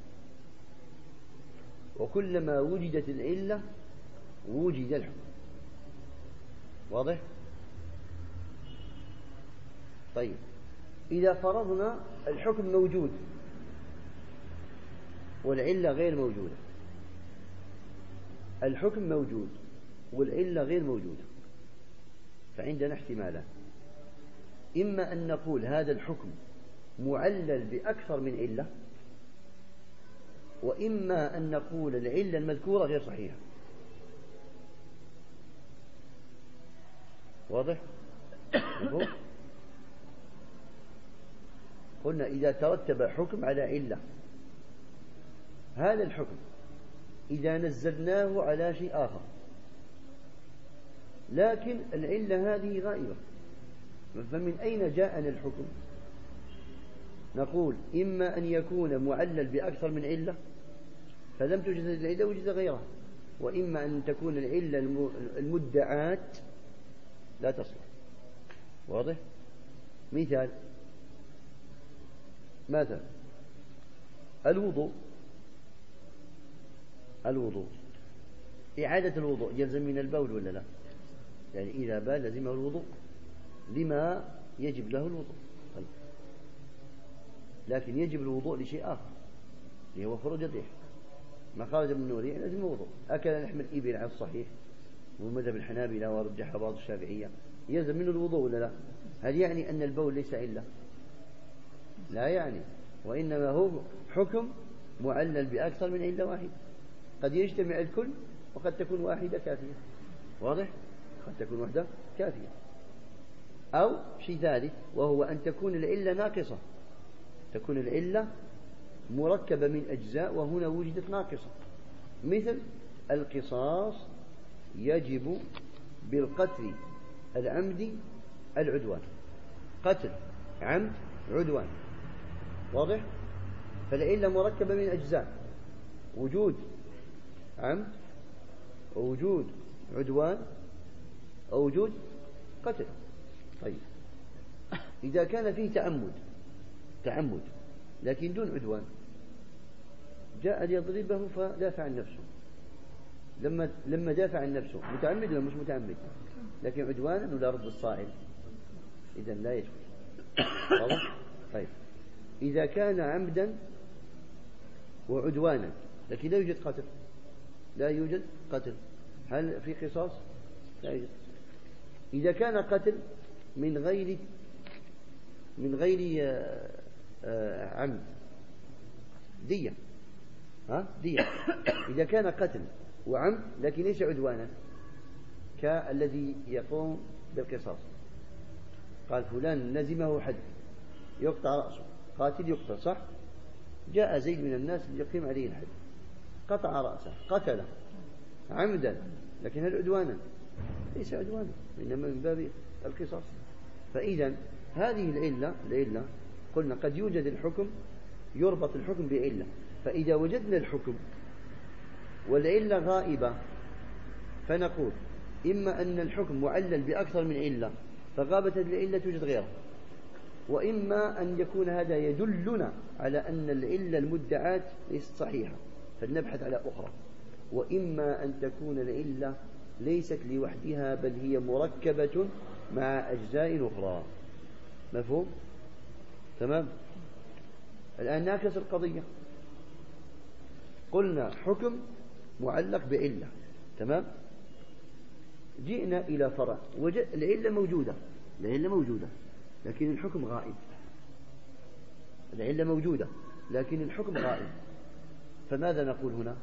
وكلما وجدت العلة وجد الحكم. واضح؟ طيب إذا فرضنا الحكم موجود والعلة غير موجودة، الحكم موجود والعلة غير موجودة، فعندنا احتمالات. إما أن نقول هذا الحكم معلل بأكثر من علة، وإما أن نقول العلة المذكورة غير صحيحة. واضح؟ قلنا إذا ترتب حكم على علة، هذا الحكم إذا نزلناه على شيء آخر لكن العلة هذه غائبة، فمن أين جاءنا الحكم؟ نقول إما أن يكون معلل بأكثر من علة فلم توجد العلة وجد غيرها، وإما أن تكون العلة المدعاة لا تصلح. واضح؟ مثال مثلا الوضوء الوضوء إعادة الوضوء يلزم من البول ولا لا؟ يعني إذا بال لزمه الوضوء لما يجب له الوضوء، لكن يجب الوضوء لشيء آخر اللي هو خروج الريح. ما خرج من الريح لازم الوضوء. أكل لحم الإبل على الصحيح ومذهب الحنابلة ورجح بعض الشافعية يلزم منه الوضوء ولا لا؟ هل يعني أن البول ليس علة؟ لا يعني، وإنما هو حكم معلل بأكثر من علة واحدة، قد يجتمع الكل وقد تكون واحدة كافية. واضح؟ قد تكون واحدة كافية. أو شيء ثالث وهو أن تكون العلة ناقصة، تكون العلة مركبة من أجزاء وهنا وجدت ناقصة، مثل القصاص يجب بالقتل العمد العدوان، قتل عمد عدوان. واضح؟ فالعلة مركبة من أجزاء، وجود عمد ووجود عدوان ووجود قتل. طيب إذا كان فيه تعمد تعمد لكن دون عدوان جاء ليضربه فدافع عن نفسه. لما لما دافع عن نفسه متعمد ولا مش متعمد؟ لكن عدوانا ولا رد الصائل؟ إذا لا يدخل. واضح؟ طيب إذا كان عمدا وعدوانا لكن لا يوجد قتل، لا يوجد قتل، هل في قصاص؟ لا يوجد. إذا كان قتل من غير من غير آه آه عمد دية، ها دية. إذا كان قتل وعمد لكن ليس عدوانا كالذي يقوم بالقصاص، قال فلان لزمه حد يقطع رأسه، قاتل يقتل، صح؟ جاء زيد من الناس يقيم عليه الحد، قطع رأسه، قتله عمدا، لكن هل عدوانا؟ ليس عدوانا، إنما من باب القصاص. فإذا هذه العلة العلة قلنا قد يوجد الحكم، يربط الحكم بعلة. فإذا وجدنا الحكم والعلة غائبة فنقول إما أن الحكم معلل بأكثر من علة فغابت العلة توجد غيرها، وإما أن يكون هذا يدلنا على أن العلة المدعاة ليست صحيحة فلنبحث على أخرى، وإما أن تكون العلة ليست لوحدها بل هي مركبة مع أجزاء أخرى. مفهوم؟ تمام؟ الآن نعكس القضية. قلنا حكم معلق بعلة، تمام؟ جئنا إلى فرع وجد العلة موجودة، العلة موجودة لكن الحكم غائب. العلة موجودة لكن الحكم غائب، فماذا نقول هنا؟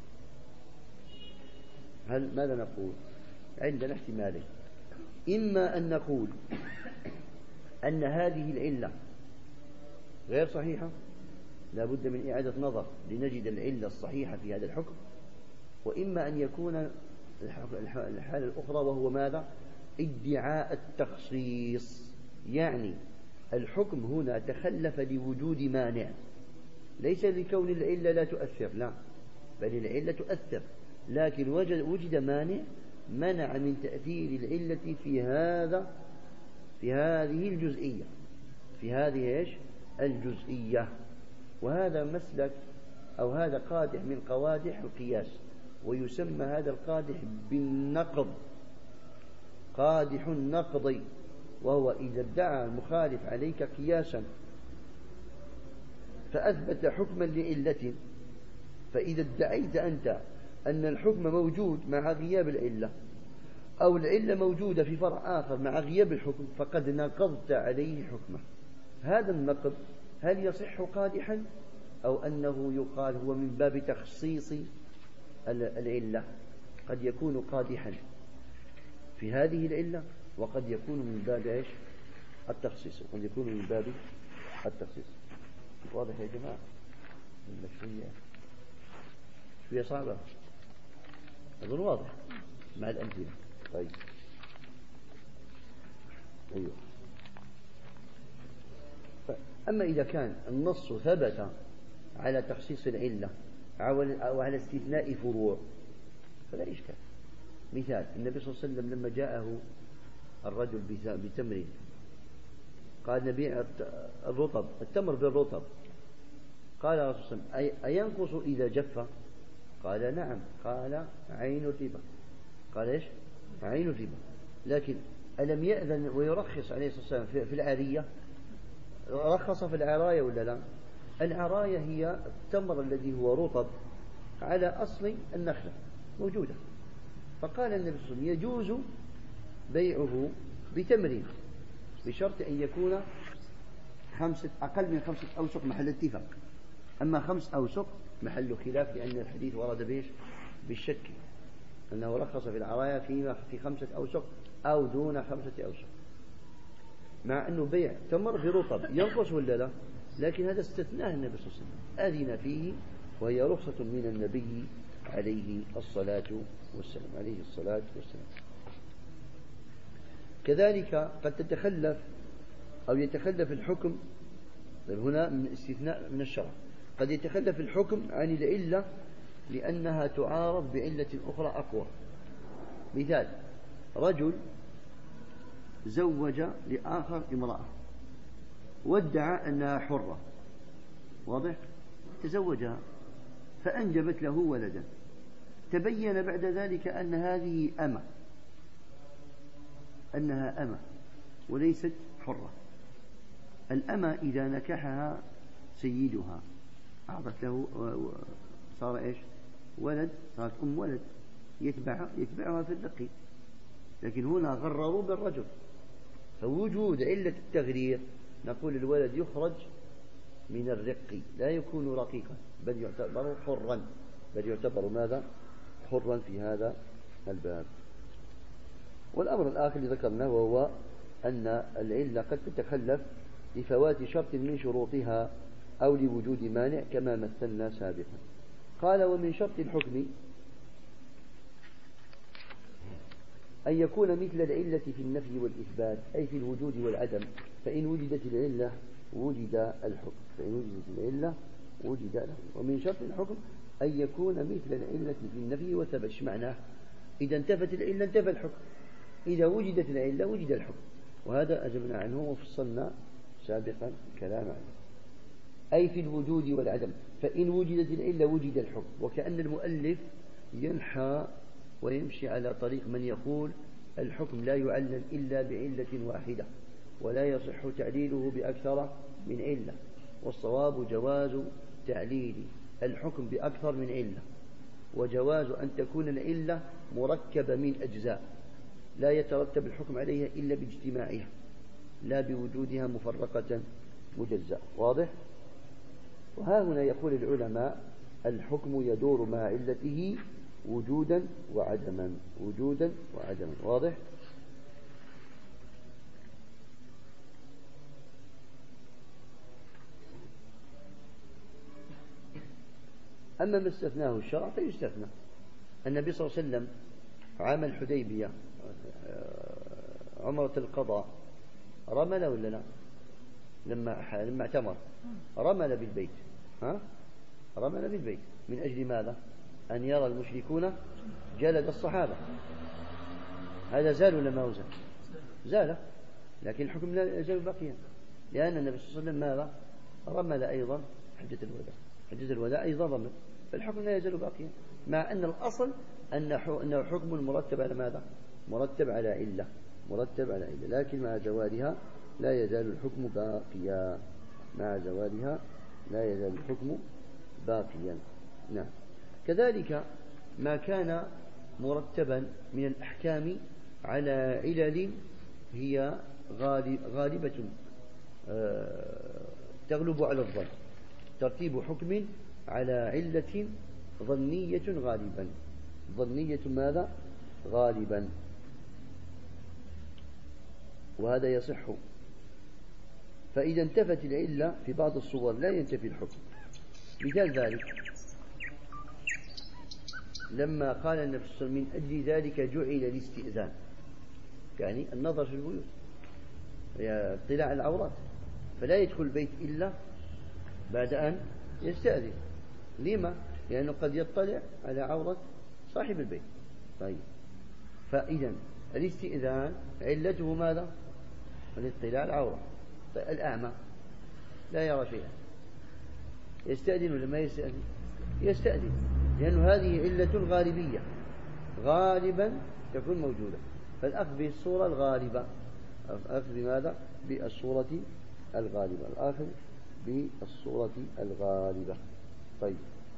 هل ماذا نقول؟ عندنا احتمالين، إما أن نقول أن هذه العلة غير صحيحة لا بد من إعادة نظر لنجد العلة الصحيحة في هذا الحكم، وإما أن يكون الحالة الأخرى وهو ماذا؟ ادعاء التخصيص، يعني الحكم هنا تخلف لوجود مانع، ليس لكون العلة لا تؤثر، لا، بل العلة تؤثر لكن وجد, وجد مانع منع من تأثير العلة في هذا في هذه الجزئية في هذه إيش؟ الجزئية. وهذا مسلك أو هذا قادح من قوادح القياس، ويسمى هذا القادح بالنقض، قادح النقض، وهو إذا ادعى المخالف عليك قياسا فأثبت حكما لعلة، فإذا ادعيت أنت أن الحكم موجود مع غياب العلة أو العلة موجودة في فرع آخر مع غياب الحكم فقد نقضت عليه حكمه. هذا النقض هل يصح قادحا أو أنه يقال هو من باب تخصيص العلة؟ قد يكون قادحا في هذه العلة وقد يكون من باب إيش؟ التخصيص، وقد يكون من باب التخصيص. واضح يا جماعة؟ شوية شوية صعبة أظن واضح مع الأمثلة. طيب أيوه. أما إذا كان النص ثبت على تخصيص العلة أو على استثناء فروع فلا إشكال. مثال النبي صلى الله عليه وسلم لما جاءه الرجل بتمر قال نبيع الرطب التمر بالرطب، قال الرسول صلى الله عليه وسلم أينقص إذا جف؟ قال نعم، قال عين الربا. قال إيش؟ عين الربا. لكن ألم يأذن ويرخص عليه الصلاة والسلام في العارية؟ رخص في العراية ولا لا؟ العراية هي التمر الذي هو رطب على أصل النخلة موجودة، فقال النبي صلى الله عليه وسلم يجوز بيعه بتمر بشرط أن يكون خمسة أقل من خمسة أوسق محل اتفاق، أما خمس أوسق محل خلاف، لأن الحديث ورد بيش بالشك أنه رخص في العراية في في خمسة أوسق أو دون خمسة أوسق، مع أنه بيع تمر برطب ينقص ولا لا؟ لكن هذا استثناه النبي صلى الله عليه وسلم، أذن فيه، وهي رخصة من النبي عليه الصلاة والسلام عليه الصلاة والسلام. كذلك قد تتخلف أو يتخلف الحكم، هنا من استثناء من الشرع، قد يتخلف الحكم عن العلة لأنها تعارض بعلة أخرى أقوى. مثال رجل زوج لآخر امرأة وادعى أنها حرة، واضح؟ تزوجها فأنجبت له ولدا، تبين بعد ذلك أن هذه أمة، أنها أمة وليست حرة. الأمة إذا نكحها سيدها أعطت له صار إيش؟ ولد، صارت أم ولد يتبع يتبعها في الرقي. لكن هنا غرروا بالرجل، فوجود علة التغرير نقول الولد يخرج من الرق، لا يكون رقيقا بل يعتبر حرا، بل يعتبر ماذا؟ حرا في هذا الباب. والأمر الآخر اللي ذكرناه وهو أن العلة قد تتخلف لفوات شرط من شروطها أو لوجود مانع كما مثلنا سابقا. قال: ومن شرط الحكم أن يكون مثل العلة في النفي والإثبات، أي في الوجود والعدم، فإن وجدت العلة وجد الحكم، فإن وجدت العلة وجد الحكم. ومن شرط الحكم أن يكون مثل العلة في النفي والثبت. ايش معناه؟ إذا انتفت العلة انتفى الحكم، إذا وجدت العلة وجد الحكم، وهذا أجبنا عنه وفصلنا سابقا الكلام عنه. أي في الوجود والعدم، فإن وجدت العلة وجد الحكم. وكأن المؤلف ينحى ويمشي على طريق من يقول الحكم لا يعلل إلا بعلة واحدة، ولا يصح تعليله بأكثر من علة، والصواب جواز تعليل الحكم بأكثر من علة، وجواز أن تكون العلة مركبة من أجزاء لا يترتب الحكم عليها إلا باجتماعها، لا بوجودها مفرقة مجزأة. واضح؟ وها هنا يقول العلماء: الحكم يدور مع علته وجودا وعدما، وجودا وعدما. واضح؟ أما ما استثناه الشرع فيستثنى. النبي صلى الله عليه وسلم عام الحديبية عمرة القضاء رمل ولا لا؟ لما لما اعتمر رمل بالبيت، ها؟ رمل بالبيت من أجل ماذا؟ أن يرى المشركون جلد الصحابة. هذا زال ولا ما زال؟ زال، لكن الحكم لا يزال باقيا، لأن النبي صلى الله عليه وسلم ماذا؟ رمل أيضا حجة الوداع، حجة الوداع أيضا رمل، فالحكم لا يزال باقيا، مع أن الأصل أنه حكم مرتب على ماذا؟ مرتب على علة، مرتب على علة، لكن مع زوالها لا يزال الحكم باقيا، مع زوالها لا يزال الحكم باقيا. نعم. كذلك ما كان مرتبا من الأحكام على علل هي غالبة تغلب على الظن، ترتيب حكم على علة ظنية غالبا، ظنية ماذا؟ غالبا، وهذا يصح. فإذا انتفت العلة في بعض الصور لا ينتفي الحكم. مثال ذلك لما قال النبي صلى الله عليه وسلم: من أجل ذلك جعل الاستئذان، يعني النظر في البيوت، اطلاع العورات، فلا يدخل البيت إلا بعد أن يستأذن. لما؟ لأنه قد يطلع على عورة صاحب البيت. طيب، فإذا الاستئذان علته ماذا؟ الاطلاع العورة. طيب، الأعمى لا يرى شيئا، يستأذن ولا ما يستأذن؟ يستأذن، لأن هذه علة غالبية، غالبا تكون موجودة، فالأخذ بالصورة الغالبة، الأخذ بماذا؟ بالصورة الغالبة، الأخذ بالصورة الغالبة. طيب،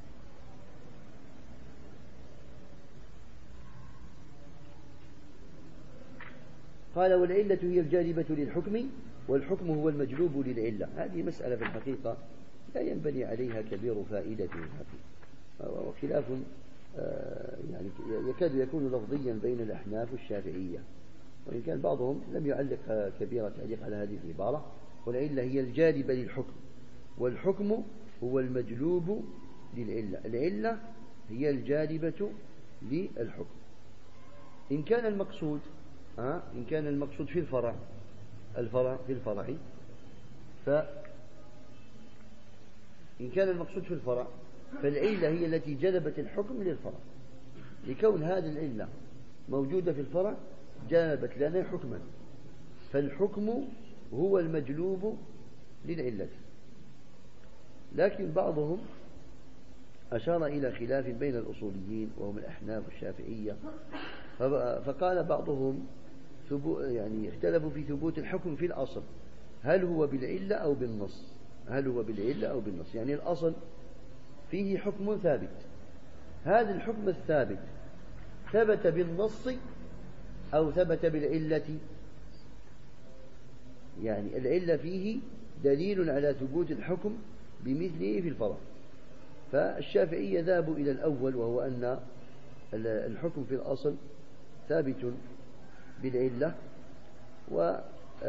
قال: والعلة هي الجالبة للحكم، والحكم هو المجلوب للعلة. هذه مسألة في الحقيقة لا ينبني عليها كبير فائدة في الحقيقة، وخلاف يعني يكاد يكون لفظيا بين الأحناف والشافعية، وإن كان بعضهم لم يعلق كبير تعليق على هذه العبارة. والعلة هي الجالبة للحكم، والحكم هو المجلوب للعلة. العلة هي الجالبة للحكم. إن كان المقصود ها إن كان المقصود في الفرع الفرع في الفرع فإن كان المقصود في الفرع فالعلة هي التي جلبت الحكم للفرع، لكون هذه العلة موجودة في الفرع جلبت لنا حكما، فالحكم هو المجلوب للعلة. لكن بعضهم أشار إلى خلاف بين الأصوليين وهم الأحناف والشافعية، فقال بعضهم يعني اختلفوا في ثبوت الحكم في الأصل، هل هو بالعلة أو بالنص؟ هل هو بالعلة أو بالنص؟ يعني الأصل فيه حكم ثابت، هذا الحكم الثابت ثبت بالنص أو ثبت بالعلة؟ يعني العلة فيه دليل على ثبوت الحكم بمثله في الفرع. فالشافعية ذهبوا إلى الأول، وهو أن الحكم في الأصل ثابت بالعلة، وأهل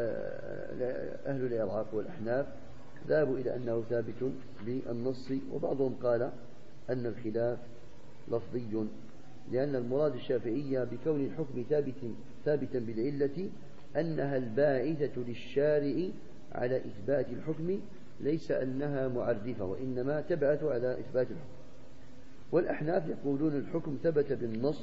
العراق والأحناف ذهبوا إلى أنه ثابت بالنص، وبعضهم قال أن الخلاف لفظي، لأن المراد الشافعية بكون الحكم ثابت ثابتا بالعلة أنها الباعثة للشارع على إثبات الحكم، ليس أنها معرفة، وإنما تبعث على إثبات الحكم. والأحناف يقولون الحكم ثبت بالنص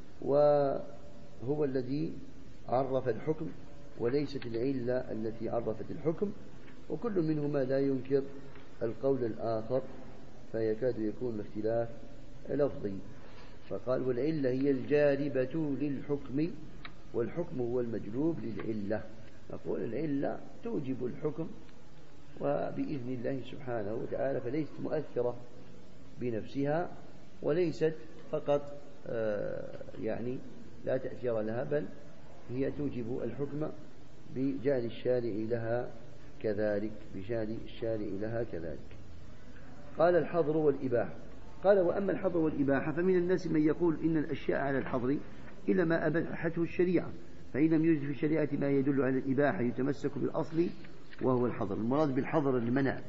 وهو الذي عرف الحكم، وليست العلة التي عرفت الحكم، وكل منهما لا ينكر القول الآخر، فيكاد يكون الاختلاف لفظي. فقال والعلة هي الجالبة للحكم، والحكم هو المجلوب للعلة. نقول العلة توجب الحكم وبإذن الله سبحانه وتعالى، فليست مؤثرة بنفسها، وليست فقط يعني لا تأثير لها، بل هي توجب الحكم بجعل الشارع لها كذلك بجعل الشارع لها كذلك. قال الحظر والإباحة. قال وأما الحظر والإباحة فمن الناس من يقول إن الأشياء على الحظر إلى ما أباحته الشريعة، فإن لم يوجد في الشريعة ما يدل على الإباحة يتمسك بالأصل وهو الحظر. المراد بالحظر المنع.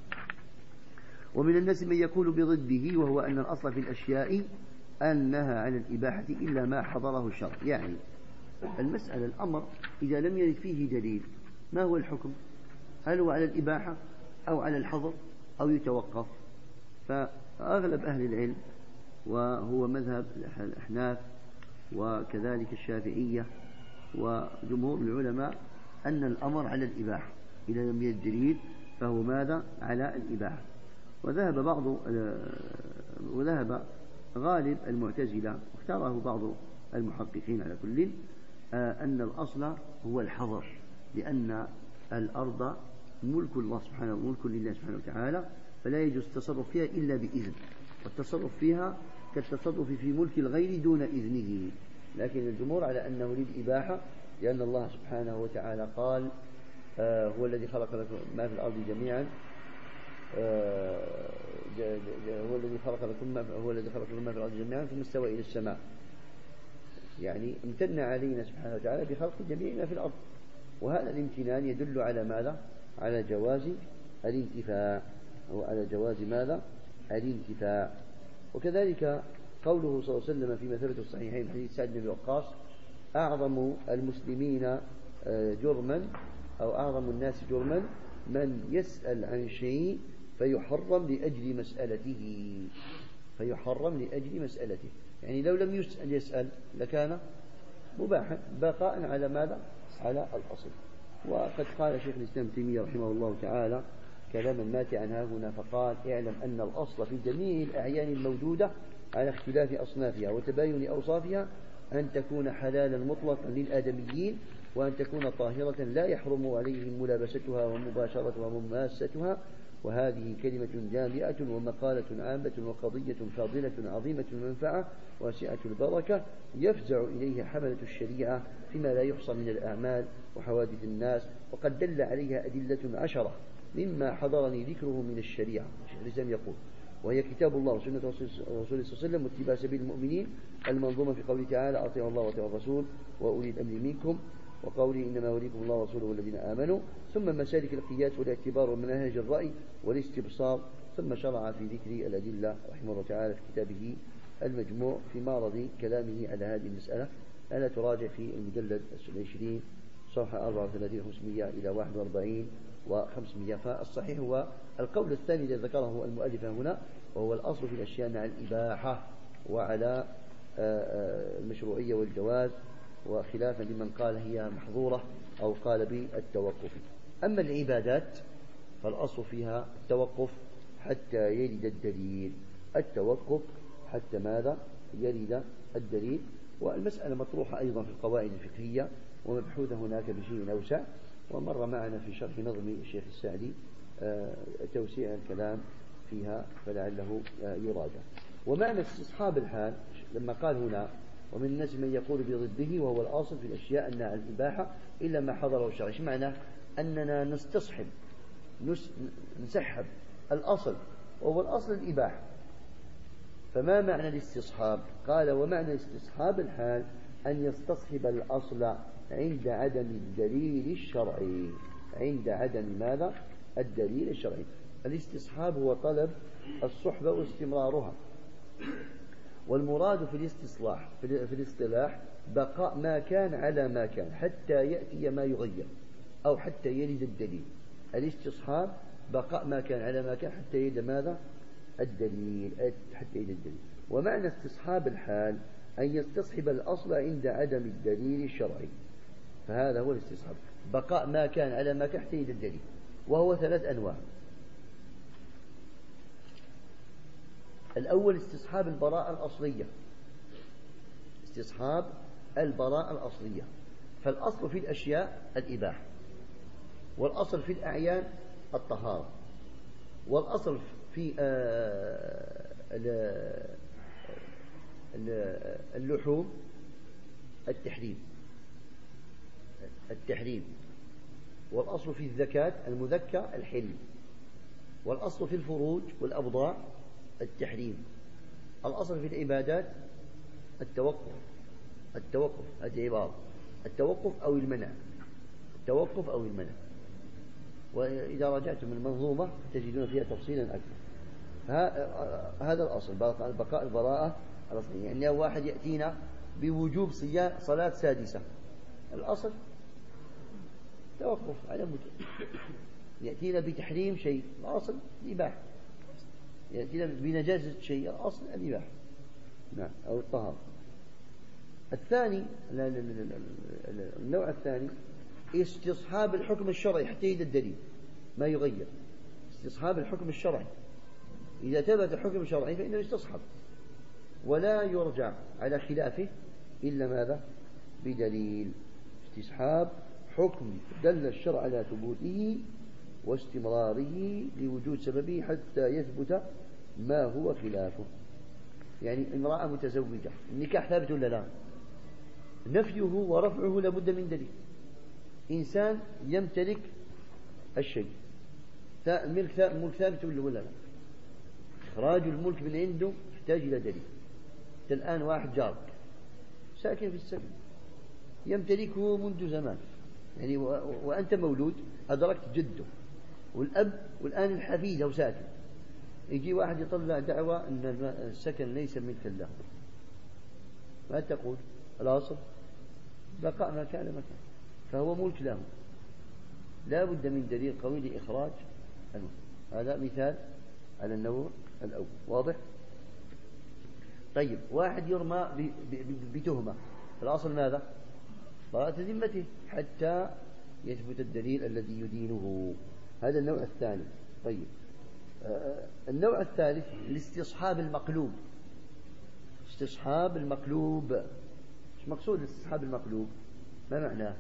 ومن الناس من يقول بضده، وهو أن الأصل في الأشياء أنها على الإباحة إلا ما حضره الشرع. يعني المسألة الأمر إذا لم يرد فيه دليل ما هو الحكم؟ هل هو على الإباحة أو على الحظر أو يتوقف؟ فأغلب أهل العلم وهو مذهب الأحناف وكذلك الشافعية وجمهور العلماء أن الأمر على الإباحة، إذا لم يرد دليل فهو ماذا؟ على الإباحة. وذهب بعض وذهب غالب المعتزلة واختاره بعض المحققين على كل أن الأصل هو الحظر، لأن الأرض ملك الله سبحانه ملك لله سبحانه وتعالى، فلا يجوز التصرف فيها إلا بإذن، والتصرف فيها كالتصرف في ملك الغير دون إذنه. لكن الجمهور على أنه للإباحة، لأن الله سبحانه وتعالى قال آه هو الذي خلق لكم ما في الأرض جميعا آه هو الذي خلق لكم ما هو الذي خلق لكم ما في الأرض جميعا ثم استوى إلى السماء. يعني امتن علينا سبحانه وتعالى بخلق جميع ما في الأرض، وهذا الامتنان يدل على ماذا؟ على جواز الانتفاع، أو على جواز ماذا؟ الانتفاع. وكذلك قوله صلى الله عليه وسلم فيما ثبت الصحيحين حديث سعد بن وقاص أعظم المسلمين جرما أو أعظم الناس جرما من يسأل عن شيء فيحرم لأجل مسألته فيحرم لأجل مسألته يعني لو لم يسأل يسأل لكان مباحا بقاء على ماذا؟ على الأصل. وقد قال شيخ الإسلام تيمية رحمه الله تعالى كلاما ماتعا ها هنا فقال اعلم أن الأصل في جميع الأعيان الموجودة على اختلاف أصنافها وتباين أوصافها أن تكون حلالا مطلقا للآدميين، وأن تكون طاهرة لا يحرم عليهم ملابستها ومباشرتها ومماستها. وهذه كلمة جامعة ومقالة عامة وقضية فاضلة عظيمة المنفعة واسعة البركة يفزع إليها حملة الشريعة فيما لا يحصى من الأعمال وحوادث الناس، وقد دل عليها أدلة عشرة مما حضرني ذكره من الشريعة. شيخ الإسلام يقول وهي كتاب الله وسنة رسوله صلى الله عليه وسلم واتباع سبيل المؤمنين المنظومة في قوله تعالى أطيعوا الله وأطيعوا الرسول وأولي الأمر منكم، وقوله إنما وليكم الله ورسوله والذين آمنوا، ثم مسالك القياس والاعتبار ومناهج الرأي والاستبصار، ثم شرع في ذكر الأدلة رحمه الله تعالى في كتابه المجموع في معرض كلامه على هذه المسألة. ألا تراجع في المجلد العشرين صفحة أربعة وثلاثين وخمسمائة إلى واحد وأربعين وخمسمائة. فالصحيح هو القول الثاني الذي ذكره المؤلف هنا، وهو الأصل في الأشياء مع الإباحة وعلى المشروعية والجواز، وخلافا لمن قال هي محظورة أو قال بالتوقف. أما العبادات فالأصل فيها التوقف حتى يرد الدليل، التوقف حتى ماذا يرد الدليل. والمسألة مطروحة أيضا في القواعد الفقهية ومبحوثة هناك بشيء أوسع، ومر معنا في شرح نظم الشيخ السعدي توسيع الكلام فيها فلعله يراجع. ومعنى استصحاب الحال لما قال هنا ومن الناس من يقول بضده وهو الأصل في الأشياء أنها الإباحة إلا ما حضره الشرع، ايش معنى؟ أننا نستصحب نسحب الأصل وهو الأصل الإباحة. فما معنى الاستصحاب؟ قال ومعنى استصحاب الحال أن يستصحب الأصل عند عدم الدليل الشرعي. عند عدم ماذا؟ الدليل الشرعي. الاستصحاب هو طلب الصحبة واستمرارها، والمراد في الاستصلاح في الاصطلاح بقاء ما كان على ما كان حتى يأتي ما يغير أو حتى يرد الدليل. الاستصحاب بقاء ما كان على ما كان حتى يرد ماذا؟ الدليل، حتى يرد الدليل. ومعنى استصحاب الحال أن يستصحب الأصل عند عدم الدليل الشرعي، فهذا هو الاستصحاب، بقاء ما كان على ما كان حتى يرد الدليل. وهو ثلاث أنواع. الأول استصحاب البراءة الأصلية، استصحاب البراءة الأصلية. فالأصل في الأشياء الإباحة، والأصل في الأعيان الطهارة، والأصل في اللحوم التحريم التحريم والأصل في الذكاة المذكى الحل، والأصل في الفروج والأبضاع التحريم. الأصل في العبادات التوقف التوقف هذه عبارة التوقف أو المنع التوقف أو المنع. وإذا رجعتم المنظومة تجدون فيها تفصيلا أكثر. هذا الأصل بقاء البراءة الأصلية. يعني لو واحد يأتينا بوجوب صيام صلاة سادسة، الأصل توقف على وجوب. يأتينا بتحريم شيء، الأصل الإباحة. يأتينا بنجاسة شيء، الأصل الإباحة نعم أو الطهارة. الثاني النوع الثاني استصحاب الحكم الشرعي حتى يرد الدليل ما يغير. استصحاب الحكم الشرعي، إذا ثبت الحكم الشرعي فإنه يستصحب ولا يرجع على خلافه إلا ماذا؟ بدليل. استصحاب حكم دل الشرع على ثبوته واستمراره لوجود سببه حتى يثبت ما هو خلافه. يعني امرأة متزوجة، النكاح ثابت ولا لا؟ نفيه ورفعه لابد من دليل. إنسان يمتلك الشيء، الملك ثابت ولا لا؟ إخراج الملك من عنده يحتاج إلى دليل. الآن واحد جارك ساكن في السكن يمتلكه منذ زمان، يعني وأنت مولود أدركت جده والأب، والآن الحفيد أو ساكن. يجي واحد يطلع دعوة أن السكن ليس ملكا له، ما تقول؟ الأصل بقاء ما كان مكان، فهو ملك له، لا بد من دليل قوي لإخراج الملك. هذا مثال على النوع الأول، واضح؟ طيب واحد يرمى بتهمة، الأصل ماذا؟ براءة ذمته حتى يثبت الدليل الذي يدينه. هذا النوع الثاني. طيب آه النوع الثالث الاستصحاب المقلوب. استصحاب المقلوب، ايش مقصود استصحاب المقلوب؟ ما معناه؟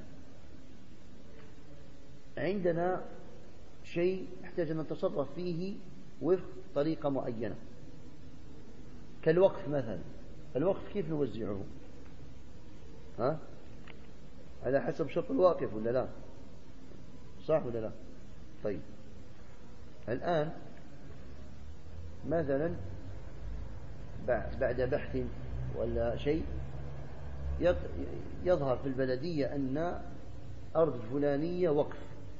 عندنا شيء نحتاج أن نتصرف فيه وفق طريقة معينة، كالوقف مثلا. الوقف كيف نوزعه؟ ها؟ على حسب شرط الواقف ولا لا؟ صح ولا لا؟ طيب الآن مثلا بعد بحث ولا شيء يظهر في البلدية أن أرض الفلانية وقف.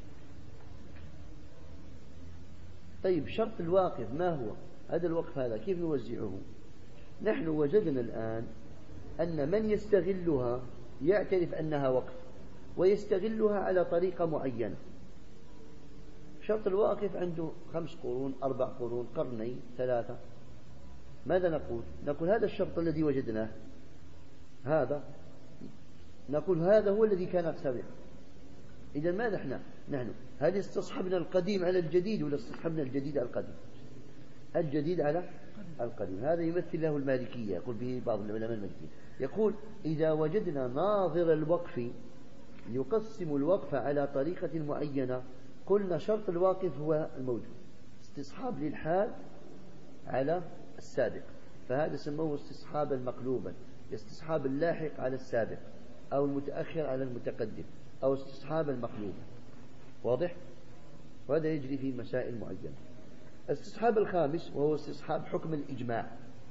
طيب شرط الواقف ما هو؟ هذا الوقف هذا كيف نوزعه؟ نحن وجدنا الآن أن من يستغلها يعترف أنها وقف ويستغلها على طريقة معينة. شرط الواقف عنده خمس قرون، أربع قرون، قرنين، ثلاثة. ماذا نقول؟ نقول هذا الشرط الذي وجدناه هذا، نقول هذا هو الذي كان سابقا. إذا ما نحن نحن هل استصحبنا القديم على الجديد ولا استصحبنا الجديد على القديم؟ الجديد على القديم. هذا يمثل له المالكية، يقول به بعض العلماء المالكية، يقول إذا وجدنا ناظر الوقف يقسم الوقف على طريقة معينة قلنا شرط الواقف هو الموجود، استصحاب للحال على السابق، فهذا سموه استصحابا مقلوبا، استصحاب اللاحق على السابق أو المتأخر على المتقدم، أو استصحابا مقلوبا. واضح؟ وهذا يجري في مسائل معينة. الاستصحاب الخامس وهو استصحاب حكم الإجماع.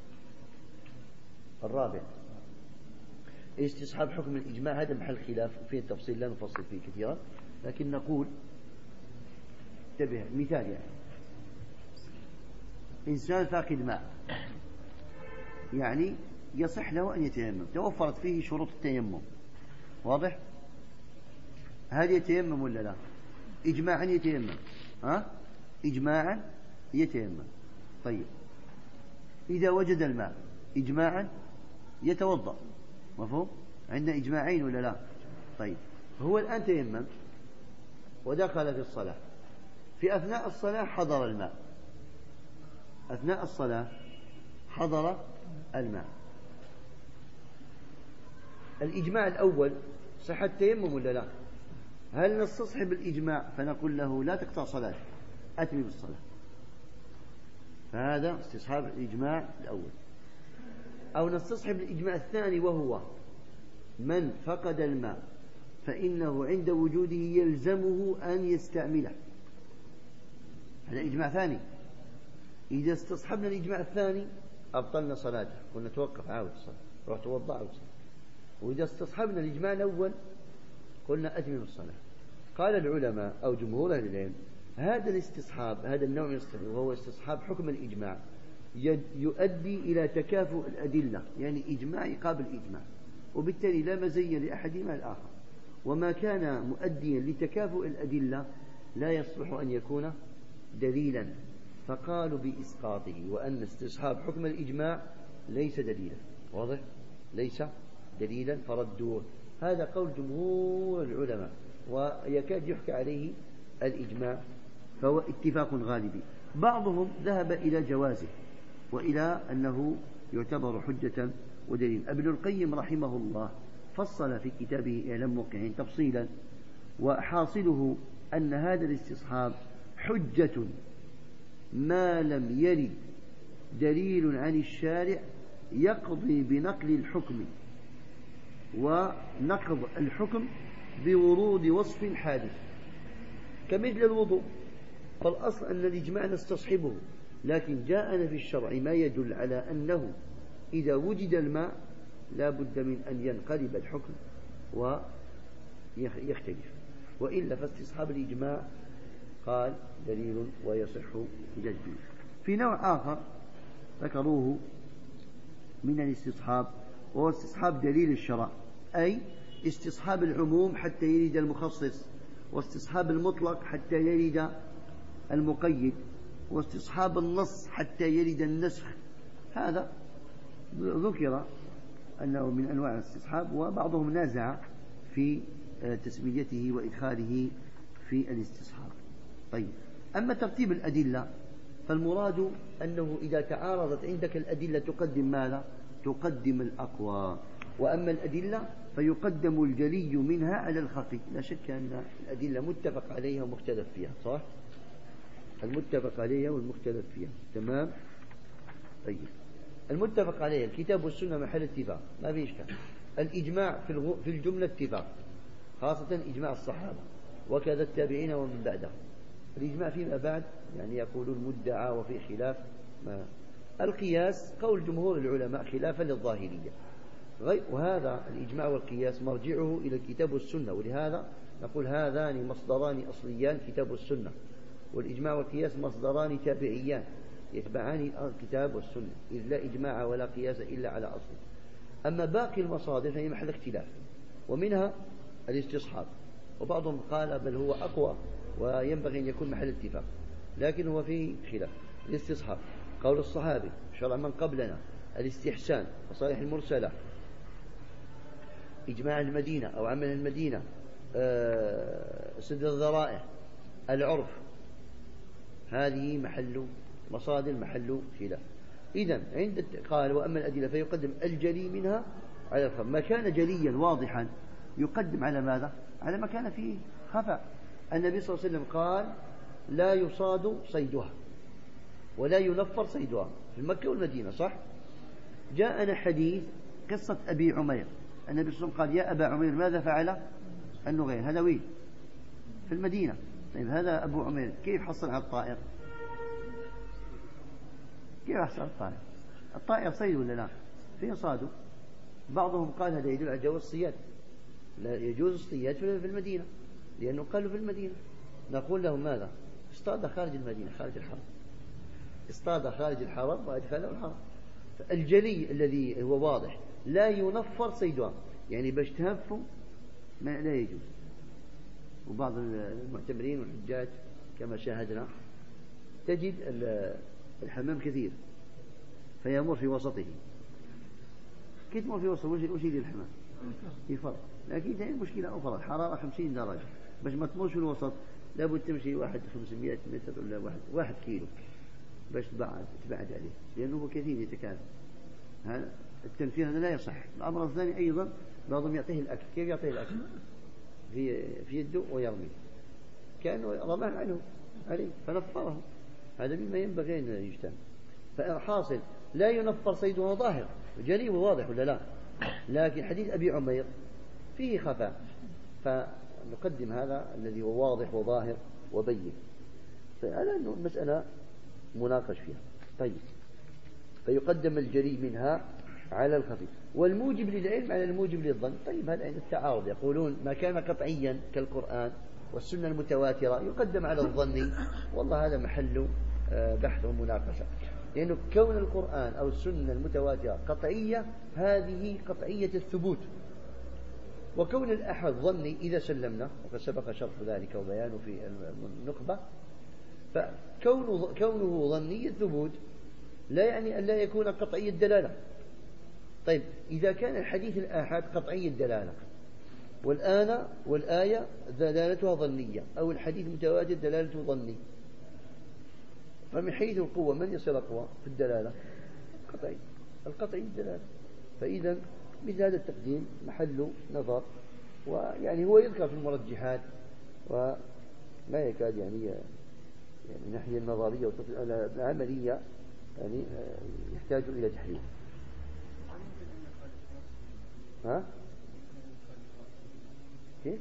الرابع استصحاب حكم الإجماع، هذا محل خلاف وفيه تفصيل لا نفصل فيه كثيرا، لكن نقول انتبه. مثال يعني إنسان فاقد ماء، يعني يصح له أن يتيمم، توفرت فيه شروط التيمم. واضح؟ هل يتيمم ولا لا؟ إجماعا يتيمم، ها؟ إجماعا يتيمم. طيب إذا وجد الماء إجماعا يتوضأ، مفهوم؟ عندنا إجماعين ولا لا؟ طيب هو الآن تيمم ودخل في الصلاة، في أثناء الصلاة حضر الماء، أثناء الصلاة حضر الماء. الإجماع الأول صحة التيمم ولا لا؟ هل نستصحب الإجماع فنقول له لا تقطع صلاة أتمم بالصلاة؟ فهذا استصحاب الإجماع الأول. أو نستصحب الإجماع الثاني وهو من فقد الماء فإنه عند وجوده يلزمه أن يستعمله، هذا إجماع ثاني. إذا استصحبنا الإجماع الثاني أبطلنا صلاته، قلنا توقف عاود الصلاة، روح توضأ عاود الصلاة. وإذا استصحبنا الإجماع الأول قلنا أتمم الصلاة. قال العلماء أو جمهور أهل العلم هذا الاستصحاب، هذا النوع من الاستصحاب وهو استصحاب حكم الإجماع يؤدي إلى تكافؤ الأدلة، يعني إجماع يقابل إجماع، وبالتالي لا مزية لأحدهما الآخر. وما كان مؤديا لتكافؤ الأدلة لا يصلح أن يكون دليلا، فقالوا بإسقاطه، وأن استصحاب حكم الإجماع ليس دليلا. واضح؟ ليس دليلا فردوه. هذا قول جمهور العلماء، ويكاد يحكى عليه الإجماع، فهو اتفاق غالبي. بعضهم ذهب إلى جوازه وإلى أنه يعتبر حجة ودليل. ابن القيم رحمه الله فصل في كتابه إعلام الموقعين تفصيلا، وحاصله أن هذا الاستصحاب حجة ما لم يرد دليل عن الشارع يقضي بنقل الحكم ونقض الحكم بورود وصف حادث، كمثل الوضوء، فالأصل أن الإجماع نستصحبه، لكن جاءنا في الشرع ما يدل على أنه إذا وجد الماء لا بد من أن ينقلب الحكم ويختلف، وإلا فاستصحاب الإجماع قال دليل ويصح جزمه. في نوع آخر ذكروه من الاستصحاب وهو استصحاب دليل الشرع، أي استصحاب العموم حتى يرد المخصص، واستصحاب المطلق حتى يرد المقيد، واستصحاب النص حتى يرد النسخ. هذا ذكر أنه من أنواع الاستصحاب، وبعضهم نازع في تسميته وإدخاله في الاستصحاب. طيب، أما ترتيب الأدلة فالمراد أنه إذا تعارضت عندك الأدلة تقدم ماذا؟ تقدم الأقوى، وأما الأدلة فيقدم الجلي منها على الخفي. لا شك أن الأدلة متفق عليها ومختلف فيها، صح؟ المتفق عليها والمختلف فيها، تمام؟ طيب، المتفق عليها الكتاب والسنة محل اتفاق، ما في إشكال. الإجماع في الجملة اتفاق، خاصة إجماع الصحابة وكذا التابعين ومن بعدهم. الإجماع فيما بعد يعني يقولون مدعى وفي خلاف. ما القياس قول جمهور العلماء خلافا للظاهرية، وهذا الإجماع والقياس مرجعه إلى الكتاب والسنة، ولهذا نقول هذان مصدران أصليان كتاب والسنة، والإجماع والقياس مصدران تابعيان يتبعان الكتاب والسنة، إذ لا إجماع ولا قياس إلا على أصل. أما باقي المصادر فهي محل اختلاف، ومنها الاستصحاب، وبعضهم قال بل هو أقوى وينبغي أن يكون محل اتفاق، لكن هو فيه خلاف. الاستصحاب قول الصحابي شرع من قبلنا، الاستحسان مصالح المرسلة، إجماع المدينة أو عمل المدينة، سد الذرائع، العرف، هذه محل مصادر محل خلاف. إذن عند قال وأما الأدلة فيقدم الجلي منها على الخفي، ما كان جليا واضحا يقدم على ماذا؟ على ما كان فيه خفاء. النبي صلى الله عليه وسلم قال لا يصاد صيدها ولا ينفر صيدها في مكة والمدينة، صح؟ جاءنا حديث قصة أبي عمير، النبي صلى الله عليه وسلم قال يا أبا عمير ماذا فعل النغير؟ هذا وين؟ في المدينة. طيب هذا أبو عمير كيف حصل على الطائر؟ كيف حصل على الطائر؟ الطائر صيد ولا لا؟ فين صاده؟ بعضهم قال هذا يدل على جواز الصياد، لا يجوز الصياد في المدينة، لأنه قالوا في المدينة. نقول لهم ماذا؟ اصطاد خارج المدينة، خارج الحرم، اصطاد خارج الحرم وأدخله الحرم. فالجلي الذي هو واضح لا ينفر صيدها، يعني باش تهفوا ما لا يجوز. وبعض المعتمرين والحجاج كما شاهدنا تجد الحمام كثير فيمر في وسطه، كيف تمر في وسطه؟ وش يجي الحمام في فرق، لكن هي مشكلة أخرى، الحرارة خمسين درجة، باش ما تمرش في الوسط لابد تمشي واحد خمسمائة متر ولا واحد واحد كيلو باش تبعد تبعد عليه، لأنه هو كثير يتكاثر. هذا التنفير هذا لا يصح. الأمر الثاني أيضا بعضهم يعطيه الأكل، كيف يعطيه الأكل؟ في في يده ويرمي كأنه رماه عنه عليه فنفره، هذا مما ينبغي أن يجتنب. فالحاصل لا ينفر صيدها ظاهر جلي وواضح ولا لا، لكن حديث أبي عمير فيه خفاء، فنقدم هذا الذي هو واضح وظاهر وبين. فعلى أنه المسألة مناقش فيها. طيب فيقدم الجلي منها على الخفي، والموجب للعلم على الموجب للظن. طيب هذا عند التعارض يقولون ما كان قطعيا كالقرآن والسنة المتواترة يقدم على الظن، والله هذا محل بحث ومناقشة، لأنه كون القرآن أو السنة المتواترة قطعية هذه قطعية الثبوت، وكون الأحد ظني إذا سلمنا، وقد سبق شرح ذلك وبيانه في النخبة، فكونه كونه ظني الثبوت لا يعني أن لا يكون قطعي الدلالة. طيب إذا كان الحديث الآحاد قطعي الدلالة والآن والآية دلالتها ظنية أو الحديث متواتر دلالته ظني، فمن حيث القوة من يصير أقوى في الدلالة؟ قطعي، القطعي الدلالة. فإذا مثل هذا التقديم محل نظر، ويعني هو يذكر في المرجحات وما يكاد يعني يعني الناحية النظرية والعملية يعني يحتاج إلى تحليل. ها؟ كيف؟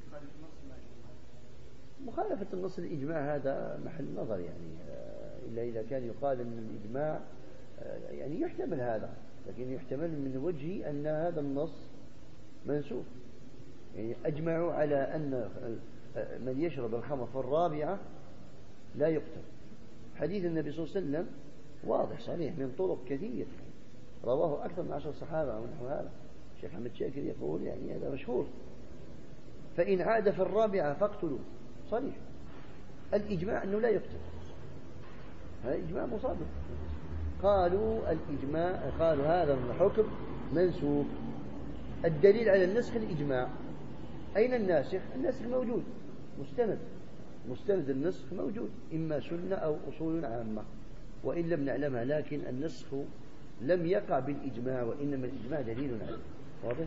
مخالفة النص الإجماع هذا محل نظر، يعني إلا إذا كان يقال أن الإجماع يعني يحتمل هذا، لكن يحتمل من وجه أن هذا النص منسوخ. يعني أجمعوا على أن من يشرب الخمر في الرابعة لا يقتل. حديث النبي صلى الله عليه وسلم واضح صريح من طرق كثير، رواه أكثر من عشر صحابة أو نحو هذا. الشيخ أحمد شاكر يقول يعني هذا مشهور، فإن عاد في الرابعة فاقتلوا، صريح. الإجماع أنه لا يقتل، هذا إجماع مصادر. قالوا الإجماع قالوا هذا الحكم منسوخ. الدليل على النسخ الإجماع. أين الناسخ؟ الناسخ موجود، مستند مستند النسخ موجود، إما سنة أو أصول عامة وإن لم نعلمها، لكن النسخ لم يقع بالإجماع، وإنما الإجماع دليل عليه. واضح؟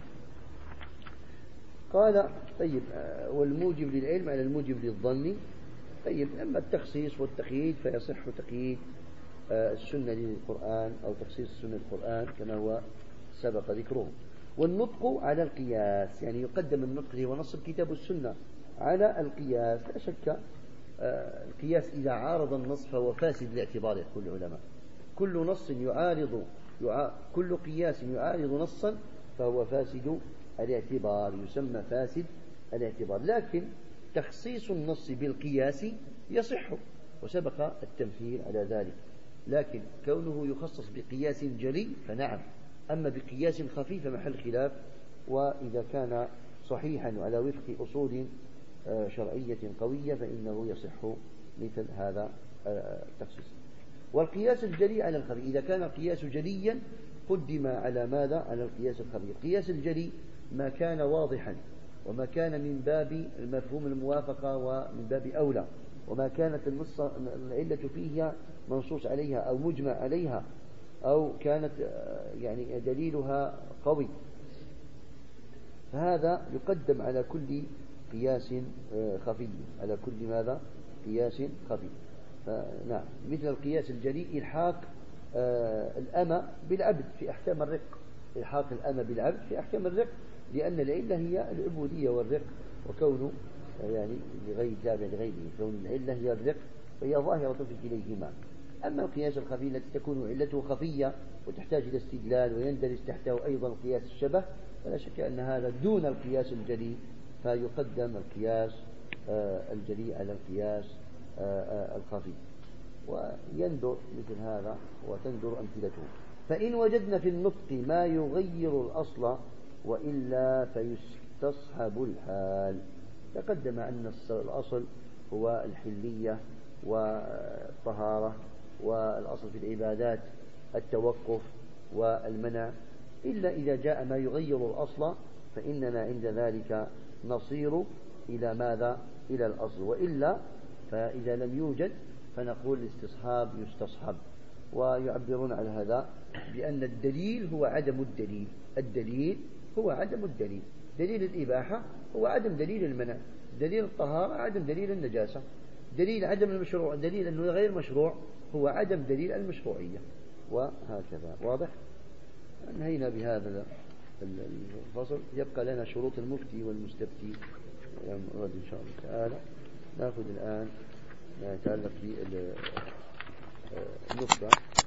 قال طيب والموجب للعلم على الموجب للظن. طيب أما التخصيص والتقييد فيصح تقييد السنة للقرآن أو تخصيص السنة للقرآن كما هو سبق ذكره. والنطق على القياس، يعني يقدم النطق اللي هو نص الكتاب والسنة على القياس. لا شك القياس إذا عارض النص فهو فاسد الاعتبار، يقول العلماء. كل نص يعارض يع... كل قياس يعارض نصا فهو فاسد الاعتبار، يسمى فاسد الاعتبار. لكن تخصيص النص بالقياس يصح، وسبق التمثيل على ذلك. لكن كونه يخصص بقياس جلي فنعم، أما بقياس خفي فمحل خلاف، وإذا كان صحيحا على وفق أصول شرعية قوية فإنه يصح مثل هذا التخصيص. والقياس الجلي على الخفي، إذا كان القياس جليا قدم على ماذا؟ على القياس الخفي. القياس الجلي ما كان واضحا، وما كان من باب المفهوم الموافقة ومن باب أولى، وما كانت النص العلة فيه منصوص عليها أو مجمع عليها أو كانت يعني دليلها قوي، فهذا يقدم على كل قياس خفي، على كل ماذا قياس خفي. فنعم، مثل القياس الجلي إلحاق الأمة بالعبد في أحكام الرق، إلحاق الأمة بالعبد في أحكام الرق، لأن العلة هي العبودية والرق، وكونه يعني لغير تابع لغيره، كون العلة هي الرق فهي ظاهرة في كليهما. أما القياس الخفي التي تكون علته خفية وتحتاج إلى استدلال ويندرج تحته أيضا قياس الشبه، فلا شك أن هذا دون القياس الجلي، فيقدم القياس الجلي على القياس الخفي. ويندر مثل هذا وتندر أمثلته. فإن وجدنا في النطق ما يغير الأصل وإلا فيستصحب الحال. تقدم أن الأصل هو الحلية والطهارة، والأصل في العبادات التوقف والمنع، إلا إذا جاء ما يغير الأصل فإننا عند ذلك نصير إلى ماذا؟ إلى الأصل، وإلا فإذا لم يوجد فنقول الاستصحاب يستصحب. ويعبرون على هذا بأن الدليل هو عدم الدليل، الدليل هو عدم الدليل، دليل الإباحة هو عدم دليل المنع، دليل الطهارة عدم دليل النجاسة، دليل عدم المشروع، دليل أنه غير مشروع هو عدم دليل المشروعية، وهكذا. واضح؟ انهينا بهذا الفصل. يبقى لنا شروط المفتي والمستفتي يوم إن شاء الله تعالى. نأخذ الآن ما يتعلق بالنقطة